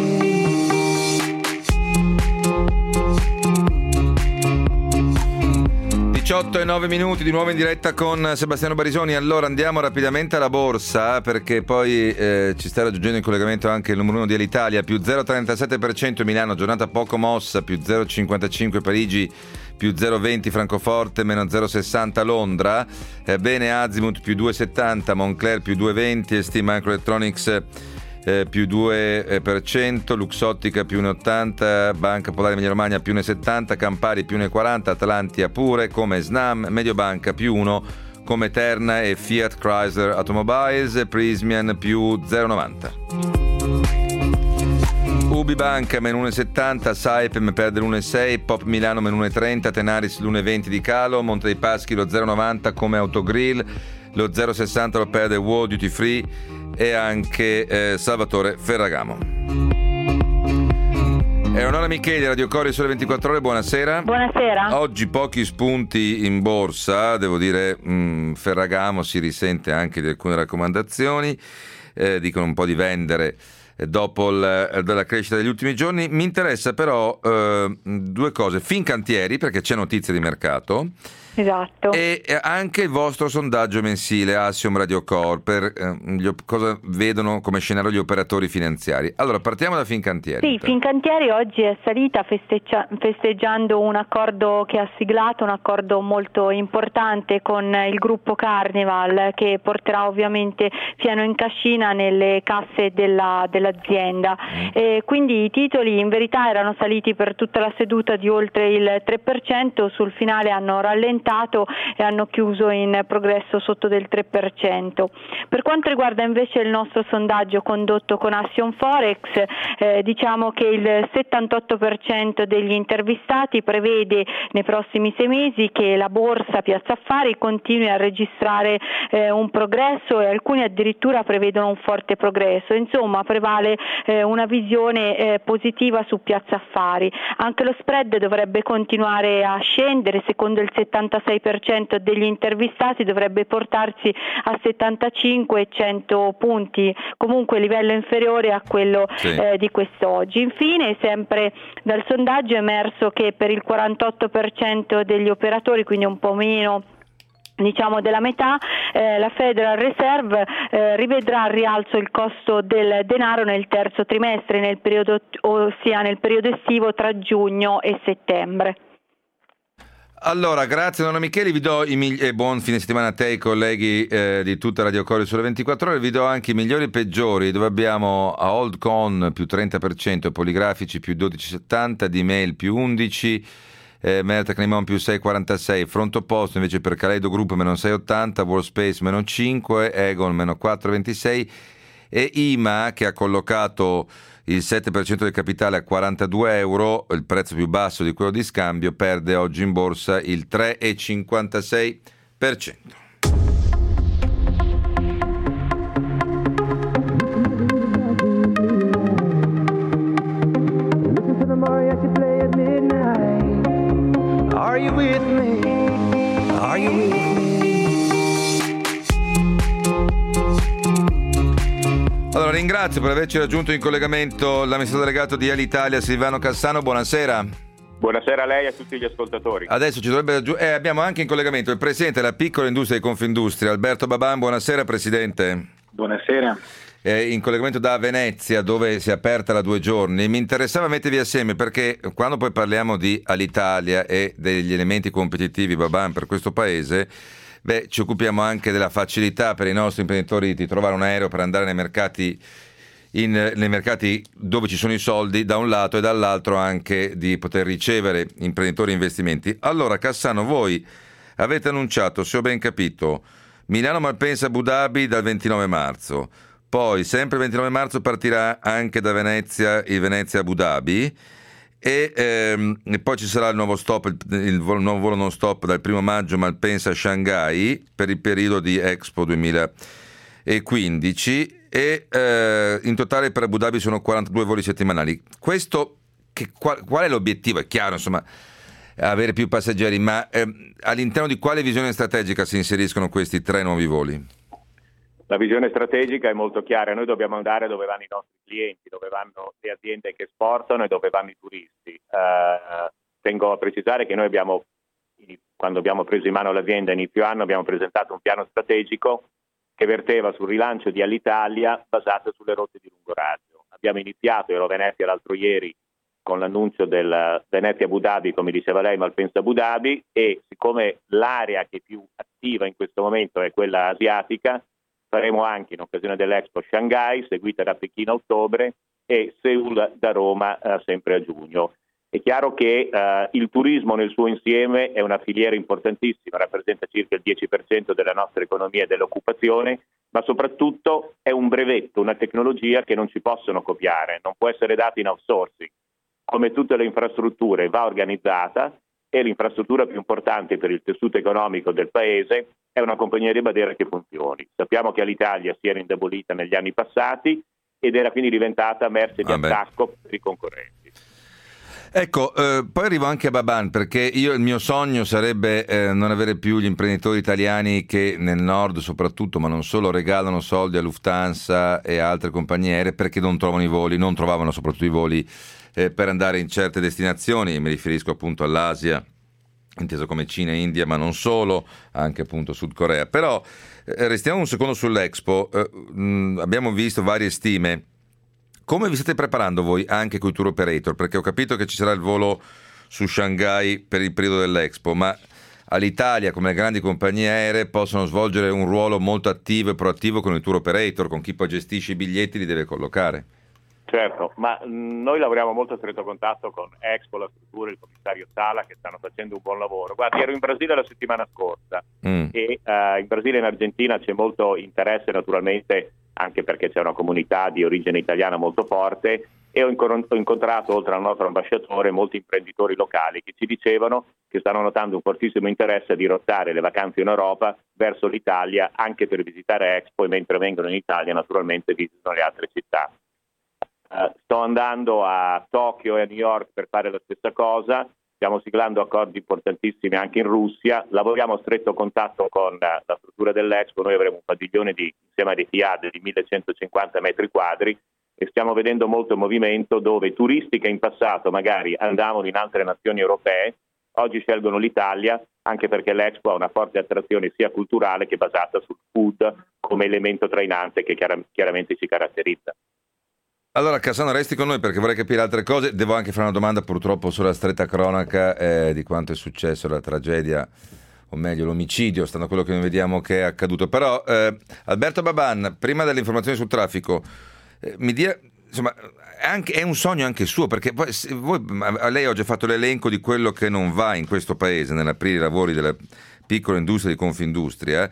18:09 di nuovo in diretta con Sebastiano Barisoni. Allora andiamo rapidamente alla borsa, perché poi ci sta raggiungendo in collegamento anche il numero 1 di Alitalia, più 0,37% Milano, giornata poco mossa, più 0,55 Parigi, più 0,20 Francoforte, meno 0,60 Londra, bene Azimut più 2,70, Moncler più 2,20, ST Microelectronics più 2%, Luxottica più 1,80, Banca Popolare Emilia Romagna più 1,70, Campari più 1,40, Atlantia pure, come Snam, Mediobanca più 1, come Terna e Fiat Chrysler Automobiles, Prysmian più 0,90. Ubibanca meno 1,70, Saipem perde l'1,6, Pop Milano meno 1,30, Tenaris l'1,20 di calo, Monte dei Paschi lo 0,90 come Autogrill, lo 0,60 lo perde Wow Duty Free e anche Salvatore Ferragamo. Eleonora Micheli, Radio Corriere Sole 24 Ore, buonasera. Buonasera. Oggi pochi spunti in borsa, devo dire Ferragamo si risente anche di alcune raccomandazioni, dicono un po' di vendere dopo la crescita degli ultimi giorni. Mi interessa però due cose: Fincantieri, perché c'è notizia di mercato, Esatto. E anche il vostro sondaggio mensile Assiom Radiocore per cosa vedono come scenario gli operatori finanziari. Allora, partiamo da Fincantieri. Sì, Fincantieri oggi è salita festeggiando un accordo che ha siglato, un accordo molto importante con il gruppo Carnival, che porterà ovviamente fieno in cascina nelle casse dell'azienda. Quindi i titoli in verità erano saliti per tutta la seduta di oltre il 3%, sul finale hanno rallentato e hanno chiuso in progresso sotto del 3%. Per quanto riguarda invece il nostro sondaggio condotto con Action Forex, diciamo che il 78% degli intervistati prevede nei prossimi 6 mesi che la borsa Piazza Affari continui a registrare un progresso, e alcuni addirittura prevedono un forte progresso. Insomma, prevale una visione positiva su Piazza Affari. Anche lo spread dovrebbe continuare a scendere, secondo il 76% degli intervistati dovrebbe portarsi a 75 e 100 punti, comunque livello inferiore a quello di quest'oggi. Infine, sempre dal sondaggio è emerso che per il 48% degli operatori, quindi un po' meno della metà, la Federal Reserve rivedrà al rialzo il costo del denaro nel terzo trimestre, ossia nel periodo estivo tra giugno e settembre. Allora, grazie Donna Micheli, vi do e buon fine settimana a te e ai colleghi di tutta Radio Core sulle 24 ore, vi do anche i migliori e peggiori, dove abbiamo a Holdcon più 30%, Poligrafici più 12,70%, D-Mail più 11%, Merta Climon più 6,46%, Fronto Opposto invece per Kaleido Group meno 6,80%, Worldspace meno 5%, Egon meno 4,26% e IMA, che ha collocato il 7% del capitale a 42 euro, il prezzo più basso di quello di scambio, perde oggi in borsa il 3,56%. Are you with me? Are you with me? Allora, ringrazio per averci raggiunto in collegamento l'amministratore delegato di Alitalia, Silvano Cassano. Buonasera. Buonasera a lei e a tutti gli ascoltatori. Adesso ci dovrebbe abbiamo anche in collegamento il presidente della piccola industria di Confindustria, Alberto Baban. Buonasera, presidente. Buonasera. In collegamento da Venezia, dove si è aperta da 2 giorni. Mi interessava mettervi assieme perché quando poi parliamo di Alitalia e degli elementi competitivi, Baban, per questo paese, ci occupiamo anche della facilità per i nostri imprenditori di trovare un aereo per andare nei mercati dove ci sono i soldi da un lato, e dall'altro anche di poter ricevere imprenditori e investimenti. Allora, Cassano, voi avete annunciato, se ho ben capito, Milano Malpensa Abu Dhabi dal 29 marzo, poi sempre il 29 marzo partirà anche da Venezia il Venezia Abu Dhabi, e poi ci sarà il nuovo nuovo volo non stop dal 1 maggio Malpensa Shanghai per il periodo di Expo 2015, e in totale per Abu Dhabi sono 42 voli settimanali. Questo qual è l'obiettivo? È chiaro, insomma, avere più passeggeri, ma all'interno di quale visione strategica si inseriscono questi 3 nuovi voli? La visione strategica è molto chiara: noi dobbiamo andare dove vanno i nostri clienti, dove vanno le aziende che esportano e dove vanno i turisti. Tengo a precisare che noi quando abbiamo preso in mano l'azienda a inizio anno, abbiamo presentato un piano strategico che verteva sul rilancio di Alitalia basato sulle rotte di lungo raggio. Abbiamo iniziato, ero a Venezia l'altro ieri, con l'annuncio del Venezia Abu Dhabi, come diceva lei, Malpensa Abu Dhabi, e siccome l'area che è più attiva in questo momento è quella asiatica, faremo anche in occasione dell'Expo Shanghai, seguita da Pechino a ottobre, e Seul da Roma sempre a giugno. È chiaro che il turismo nel suo insieme è una filiera importantissima, rappresenta circa il 10% della nostra economia e dell'occupazione, ma soprattutto è un brevetto, una tecnologia che non ci possono copiare, non può essere data in outsourcing. Come tutte le infrastrutture va organizzata, e l'infrastruttura più importante per il tessuto economico del paese è una compagnia di bandiera che funzioni. Sappiamo che l'Italia si era indebolita negli anni passati ed era quindi diventata merce di attacco per i concorrenti. Ecco, poi arrivo anche a Baban, perché il mio sogno sarebbe non avere più gli imprenditori italiani che nel nord soprattutto, ma non solo, regalano soldi a Lufthansa e a altre compagnie aeree perché non trovavano soprattutto i voli per andare in certe destinazioni. Mi riferisco appunto all'Asia inteso come Cina e India, ma non solo, anche appunto Sud Corea. Però restiamo un secondo sull'Expo. Abbiamo visto varie stime. Come vi state preparando voi anche con i tour operator? Perché ho capito che ci sarà il volo su Shanghai per il periodo dell'Expo, ma all'Italia, come le grandi compagnie aeree, possono svolgere un ruolo molto attivo e proattivo con i tour operator, con chi poi gestisce i biglietti li deve collocare. Certo, ma noi lavoriamo molto a stretto contatto con Expo, la struttura, il commissario Sala, che stanno facendo un buon lavoro. Guardi, ero in Brasile la settimana scorsa e in Brasile e in Argentina c'è molto interesse, naturalmente, anche perché c'è una comunità di origine italiana molto forte, e ho incontrato, oltre al nostro ambasciatore, molti imprenditori locali che ci dicevano che stanno notando un fortissimo interesse a dirottare le vacanze in Europa verso l'Italia, anche per visitare Expo, e mentre vengono in Italia naturalmente visitano le altre città. Sto andando a Tokyo e a New York per fare la stessa cosa, stiamo siglando accordi importantissimi anche in Russia, lavoriamo a stretto contatto con la struttura dell'Expo. Noi avremo un padiglione insieme a Etihad di 1150 metri quadri e stiamo vedendo molto movimento, dove turisti che in passato magari andavano in altre nazioni europee oggi scelgono l'Italia, anche perché l'Expo ha una forte attrazione sia culturale che basata sul food come elemento trainante che chiaramente ci caratterizza. Allora Cassano, resti con noi perché vorrei capire altre cose. Devo anche fare una domanda purtroppo sulla stretta cronaca di quanto è successo, la tragedia, o meglio l'omicidio, stando a quello che noi vediamo che è accaduto. Però Alberto Baban, prima delle informazioni sul traffico, mi dia, insomma, è un sogno anche suo, perché poi lei oggi ha fatto l'elenco di quello che non va in questo paese nell'aprire i lavori della piccola industria di Confindustria,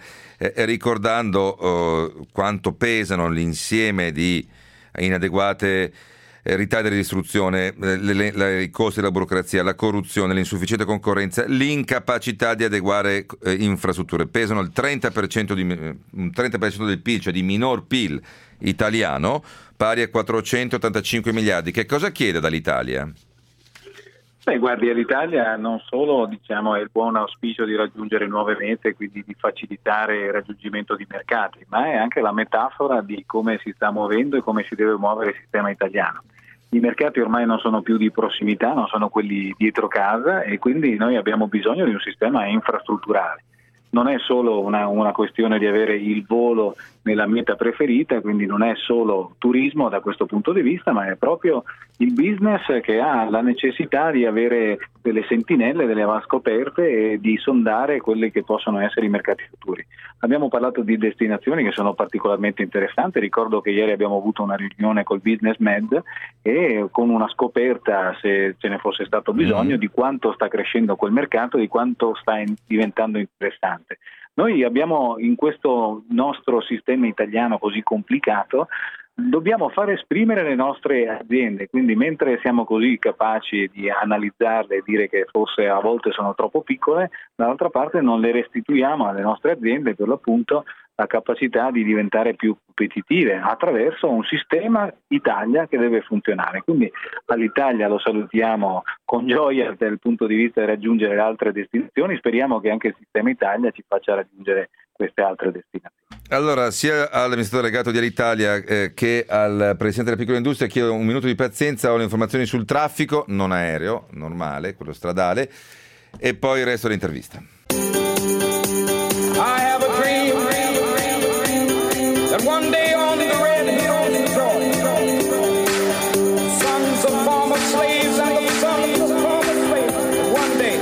ricordando quanto pesano l'insieme di inadeguate ritardi di istruzione, i costi della burocrazia, la corruzione, l'insufficiente concorrenza, l'incapacità di adeguare infrastrutture. Pesano il 30% un 30% del PIL, cioè di minor PIL italiano, pari a 485 miliardi. Che cosa chiede dall'Italia? Beh, guardi, l'Italia non solo è il buon auspicio di raggiungere nuove mete, quindi di facilitare il raggiungimento di mercati, ma è anche la metafora di come si sta muovendo e come si deve muovere il sistema italiano. I mercati ormai non sono più di prossimità, non sono quelli dietro casa, e quindi noi abbiamo bisogno di un sistema infrastrutturale. Non è solo una questione di avere il volo nella meta preferita, quindi non è solo turismo da questo punto di vista, ma è proprio il business che ha la necessità di avere delle sentinelle, delle avanscoperte e di sondare quelli che possono essere i mercati futuri. Abbiamo parlato di destinazioni che sono particolarmente interessanti. Ricordo che ieri abbiamo avuto una riunione col Business Med e con una scoperta, se ce ne fosse stato bisogno, di quanto sta crescendo quel mercato, di quanto sta diventando interessante. Noi abbiamo, in questo nostro sistema italiano così complicato, dobbiamo far esprimere le nostre aziende, quindi mentre siamo così capaci di analizzarle e dire che forse a volte sono troppo piccole, dall'altra parte non le restituiamo alle nostre aziende per l'appunto la capacità di diventare più competitive attraverso un sistema Italia che deve funzionare. Quindi all'Italia lo salutiamo con gioia dal punto di vista di raggiungere altre destinazioni, speriamo che anche il sistema Italia ci faccia raggiungere queste altre destinazioni. Allora, sia all'amministratore delegato di Alitalia che al presidente della piccola industria chiedo un minuto di pazienza, ho le informazioni sul traffico, non aereo, normale, quello stradale, e poi il resto dell'intervista. I have a dream that one day on the red hills of Georgia, sons of former slaves and the sons of former slaves, one day.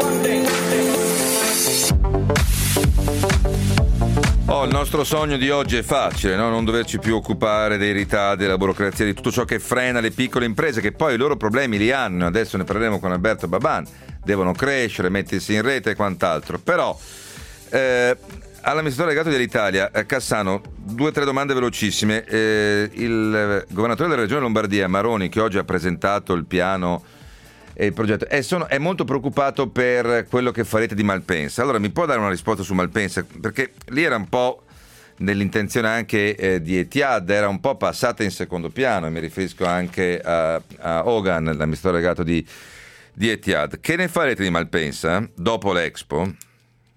Il nostro sogno di oggi è facile, no? Non doverci più occupare dei ritardi, della burocrazia, di tutto ciò che frena le piccole imprese, che poi i loro problemi li hanno. Adesso ne parleremo con Alberto Baban, devono crescere, mettersi in rete e quant'altro. Però all'amministratore delegato dell'Italia, Cassano, 2 o 3 domande velocissime. Il governatore della regione Lombardia, Maroni, che oggi ha presentato il piano e il progetto, è molto preoccupato per quello che farete di Malpensa. Allora mi può dare una risposta su Malpensa? Perché lì era un po' nell'intenzione anche di Etihad, era un po' passata in secondo piano, e mi riferisco anche a Hogan, l'amministratore delegato di Etihad. Che ne farete di Malpensa dopo l'Expo?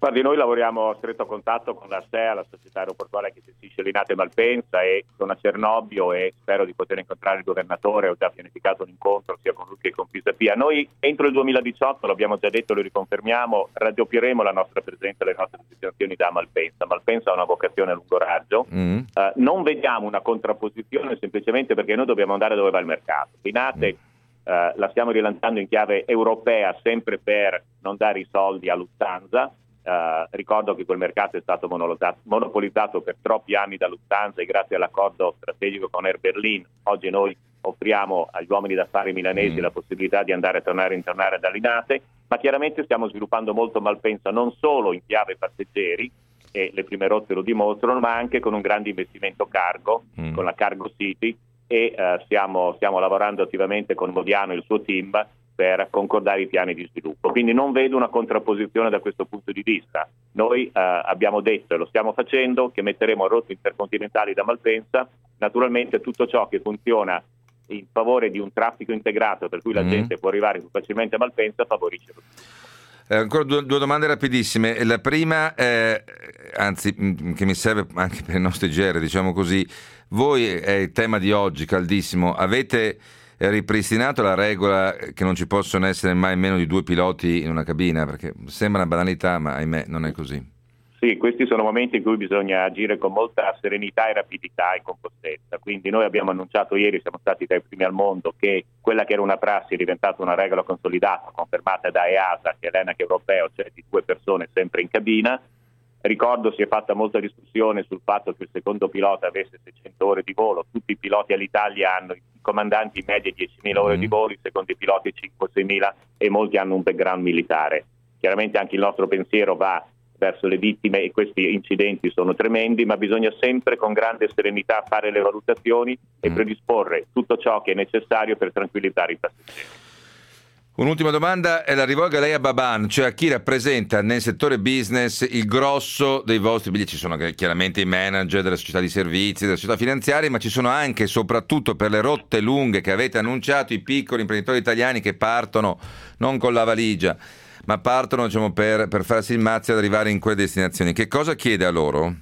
Guardi, noi lavoriamo a stretto contatto con la SEA, la società aeroportuale che gestisce Linate Malpensa, e con a Cernobbio, e spero di poter incontrare il governatore. Ho già pianificato un incontro sia con lui che con Pisapia. Noi entro il 2018, l'abbiamo già detto, lo riconfermiamo, raddoppieremo la nostra presenza e le nostre destinazioni da Malpensa. Malpensa ha una vocazione a lungo raggio. Non vediamo una contrapposizione semplicemente perché noi dobbiamo andare dove va il mercato. Linate la stiamo rilanciando in chiave europea, sempre per non dare i soldi a Lufthansa. Ricordo che quel mercato è stato monopolizzato per troppi anni da Lufthansa, e grazie all'accordo strategico con Air Berlin oggi noi offriamo agli uomini d'affari milanesi la possibilità di andare a tornare in tornare da Linate, ma chiaramente stiamo sviluppando molto Malpensa non solo in chiave passeggeri, e le prime rotte lo dimostrano, ma anche con un grande investimento cargo, con la Cargo City, e stiamo lavorando attivamente con Modiano e il suo team per concordare i piani di sviluppo. Quindi non vedo una contrapposizione da questo punto di vista. Noi abbiamo detto, e lo stiamo facendo, che metteremo rotte intercontinentali da Malpensa. Naturalmente tutto ciò che funziona in favore di un traffico integrato, per cui la gente può arrivare più facilmente a Malpensa, favorisce lo sviluppo. Ancora due domande rapidissime. La prima, anzi, che mi serve anche per i nostri GR, diciamo così. Voi, è il tema di oggi, caldissimo, avete ripristinato la regola che non ci possono essere mai meno di 2 piloti in una cabina? Perché sembra una banalità, ma ahimè non è così. Sì, questi sono momenti in cui bisogna agire con molta serenità e rapidità e compostezza. Quindi noi abbiamo annunciato ieri, siamo stati tra i primi al mondo, che quella che era una prassi è diventata una regola consolidata, confermata da EASA, che è l'ENAC europeo, cioè di 2 persone sempre in cabina. Ricordo si è fatta molta discussione sul fatto che il secondo pilota avesse 600 ore di volo. Tutti i piloti all'Italia hanno, i comandanti in media 10.000 ore di volo, i secondi piloti 5-6.000, e molti hanno un background militare. Chiaramente anche il nostro pensiero va verso le vittime, e questi incidenti sono tremendi, ma bisogna sempre con grande serenità fare le valutazioni e predisporre tutto ciò che è necessario per tranquillizzare i passeggeri. Un'ultima domanda la rivolgo a lei, a Baban, cioè a chi rappresenta nel settore business il grosso dei vostri biglietti. Ci sono chiaramente i manager delle società di servizi, delle società finanziarie, ma ci sono anche e soprattutto per le rotte lunghe che avete annunciato i piccoli imprenditori italiani che partono non con la valigia, ma partono, diciamo, per farsi il mazzo ad arrivare in quelle destinazioni. Che cosa chiede a loro?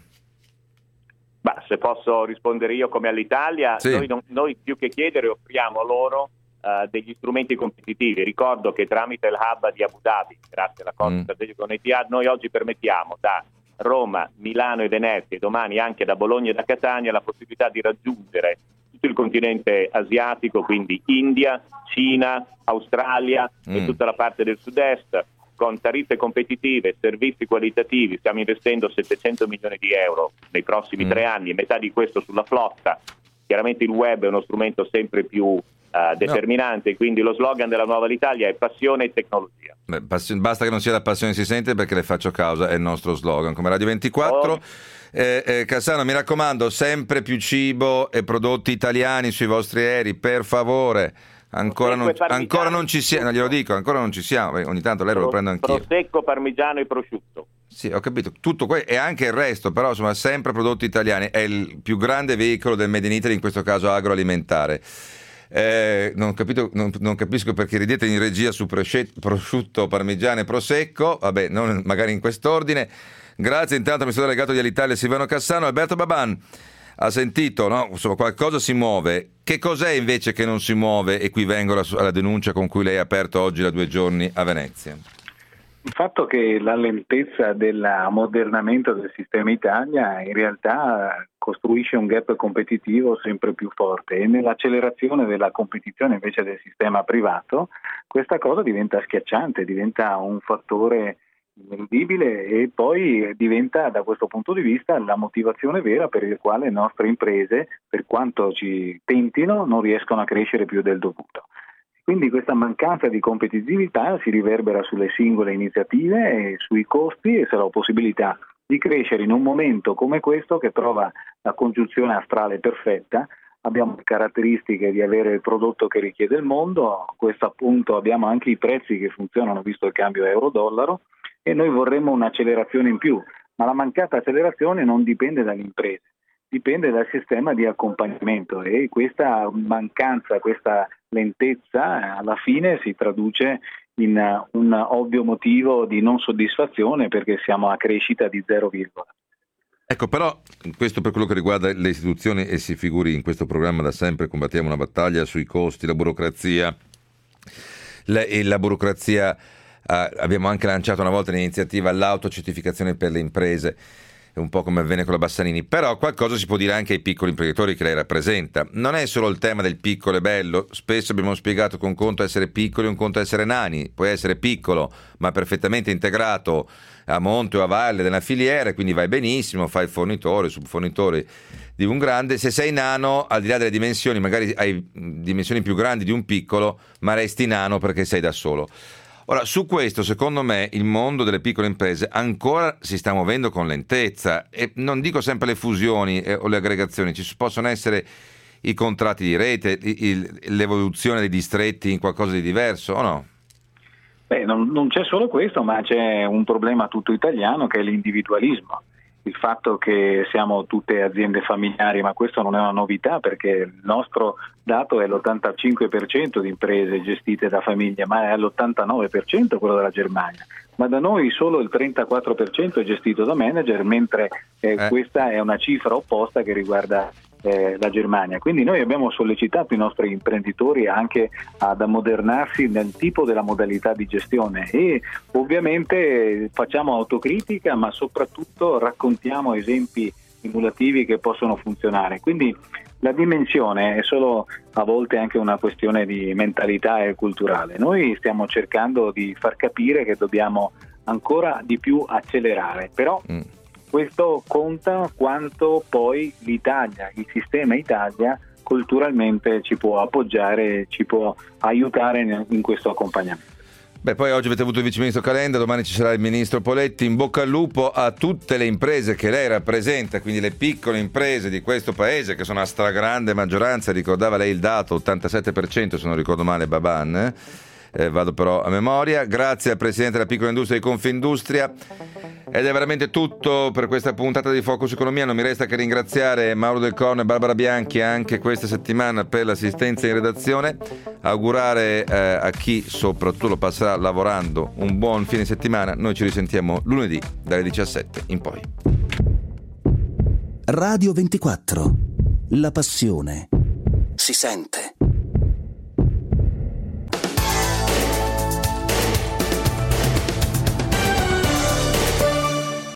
Se posso rispondere io come all'Italia, sì. Noi più che chiedere offriamo loro degli strumenti competitivi. Ricordo che tramite il hub di Abu Dhabi, grazie all'accordo strategico con Etihad, noi oggi permettiamo da Roma, Milano e Venezia, e domani anche da Bologna e da Catania, la possibilità di raggiungere tutto il continente asiatico, quindi India, Cina, Australia e tutta la parte del sud-est, con tariffe competitive, servizi qualitativi. Stiamo investendo 700 milioni di euro nei prossimi 3 anni, e metà di questo sulla flotta. Chiaramente il web è uno strumento sempre più determinante, quindi lo slogan della nuova Italia è passione e tecnologia. Basta che non sia la passione si sente, perché le faccio causa, è il nostro slogan come Radio 24. Cassano, mi raccomando, sempre più cibo e prodotti italiani sui vostri aerei, per favore. Ancora non ci siamo, glielo dico, ancora non ci siamo. Ogni tanto l'aereo lo prendo anch'io. Prosecco, parmigiano e prosciutto. Sì, ho capito, tutto e anche il resto, però insomma sempre prodotti italiani. È il più grande veicolo del Made in Italy, in questo caso agroalimentare. Non capisco perché ridete in regia su prosciutto, parmigiano e prosecco. Vabbè, non magari in quest'ordine. Grazie intanto al ministro delegato di Alitalia Silvano Cassano. Alberto Baban ha sentito, no? Insomma, qualcosa si muove. Che cos'è invece che non si muove? E qui vengo alla denuncia con cui lei ha aperto oggi da 2 giorni a Venezia. Il fatto che la lentezza dell'ammodernamento del sistema Italia in realtà costruisce un gap competitivo sempre più forte, e nell'accelerazione della competizione invece del sistema privato questa cosa diventa schiacciante, diventa un fattore ineludibile, e poi diventa da questo punto di vista la motivazione vera per il quale le nostre imprese, per quanto ci tentino, non riescono a crescere più del dovuto. Quindi questa mancanza di competitività si riverbera sulle singole iniziative e sui costi, e sulla possibilità di crescere in un momento come questo che trova la congiunzione astrale perfetta. Abbiamo le caratteristiche di avere il prodotto che richiede il mondo, questo appunto abbiamo anche i prezzi che funzionano visto il cambio euro-dollaro, e noi vorremmo un'accelerazione in più, ma la mancata accelerazione non dipende dalle imprese, dipende dal sistema di accompagnamento, e questa mancanza, questa lentezza alla fine si traduce in un ovvio motivo di non soddisfazione perché siamo a crescita di 0, Ecco, però questo per quello che riguarda le istituzioni, e si figuri in questo programma da sempre combattiamo una battaglia sui costi, la burocrazia. La burocrazia, abbiamo anche lanciato una volta l'iniziativa all'autocertificazione per le imprese, un po' come avviene con la Bassanini, però qualcosa si può dire anche ai piccoli imprenditori che lei rappresenta. Non è solo il tema del piccolo e bello, spesso abbiamo spiegato che un conto è essere piccoli e un conto è essere nani, puoi essere piccolo ma perfettamente integrato a monte o a valle della filiera, quindi vai benissimo, fai il fornitore, subfornitore di un grande. Se sei nano, al di là delle dimensioni, magari hai dimensioni più grandi di un piccolo, ma resti nano perché sei da solo. Ora, su questo, secondo me, il mondo delle piccole imprese ancora si sta muovendo con lentezza, e non dico sempre le fusioni o le aggregazioni, ci possono essere i contratti di rete, l'evoluzione dei distretti in qualcosa di diverso, o no? Beh, non c'è solo questo, ma c'è un problema tutto italiano che è l'individualismo. Il fatto che siamo tutte aziende familiari, ma questo non è una novità perché il nostro dato è l'85% di imprese gestite da famiglie, ma è all'89% quello della Germania. Ma da noi solo il 34% è gestito da manager, mentre questa è una cifra opposta che riguarda la Germania. Quindi noi abbiamo sollecitato i nostri imprenditori anche ad ammodernarsi nel tipo della modalità di gestione e ovviamente facciamo autocritica, ma soprattutto raccontiamo esempi emulativi che possono funzionare. Quindi la dimensione è solo a volte anche una questione di mentalità e culturale. Noi stiamo cercando di far capire che dobbiamo ancora di più accelerare, però questo conta quanto poi l'Italia, il sistema Italia culturalmente ci può appoggiare, ci può aiutare in questo accompagnamento. Beh, poi oggi avete avuto il vice ministro Calenda, domani ci sarà il ministro Poletti. In bocca al lupo a tutte le imprese che lei rappresenta, quindi le piccole imprese di questo paese, che sono a stragrande maggioranza, ricordava lei il dato, 87% se non ricordo male, Baban, vado però a memoria. Grazie al presidente della piccola industria di Confindustria. Ed è veramente tutto per questa puntata di Focus Economia. Non mi resta che ringraziare Mauro Del Corno e Barbara Bianchi anche questa settimana per l'assistenza in redazione, augurare a chi soprattutto lo passerà lavorando un buon fine settimana. Noi ci risentiamo lunedì dalle 17 in poi. Radio 24, la passione si sente.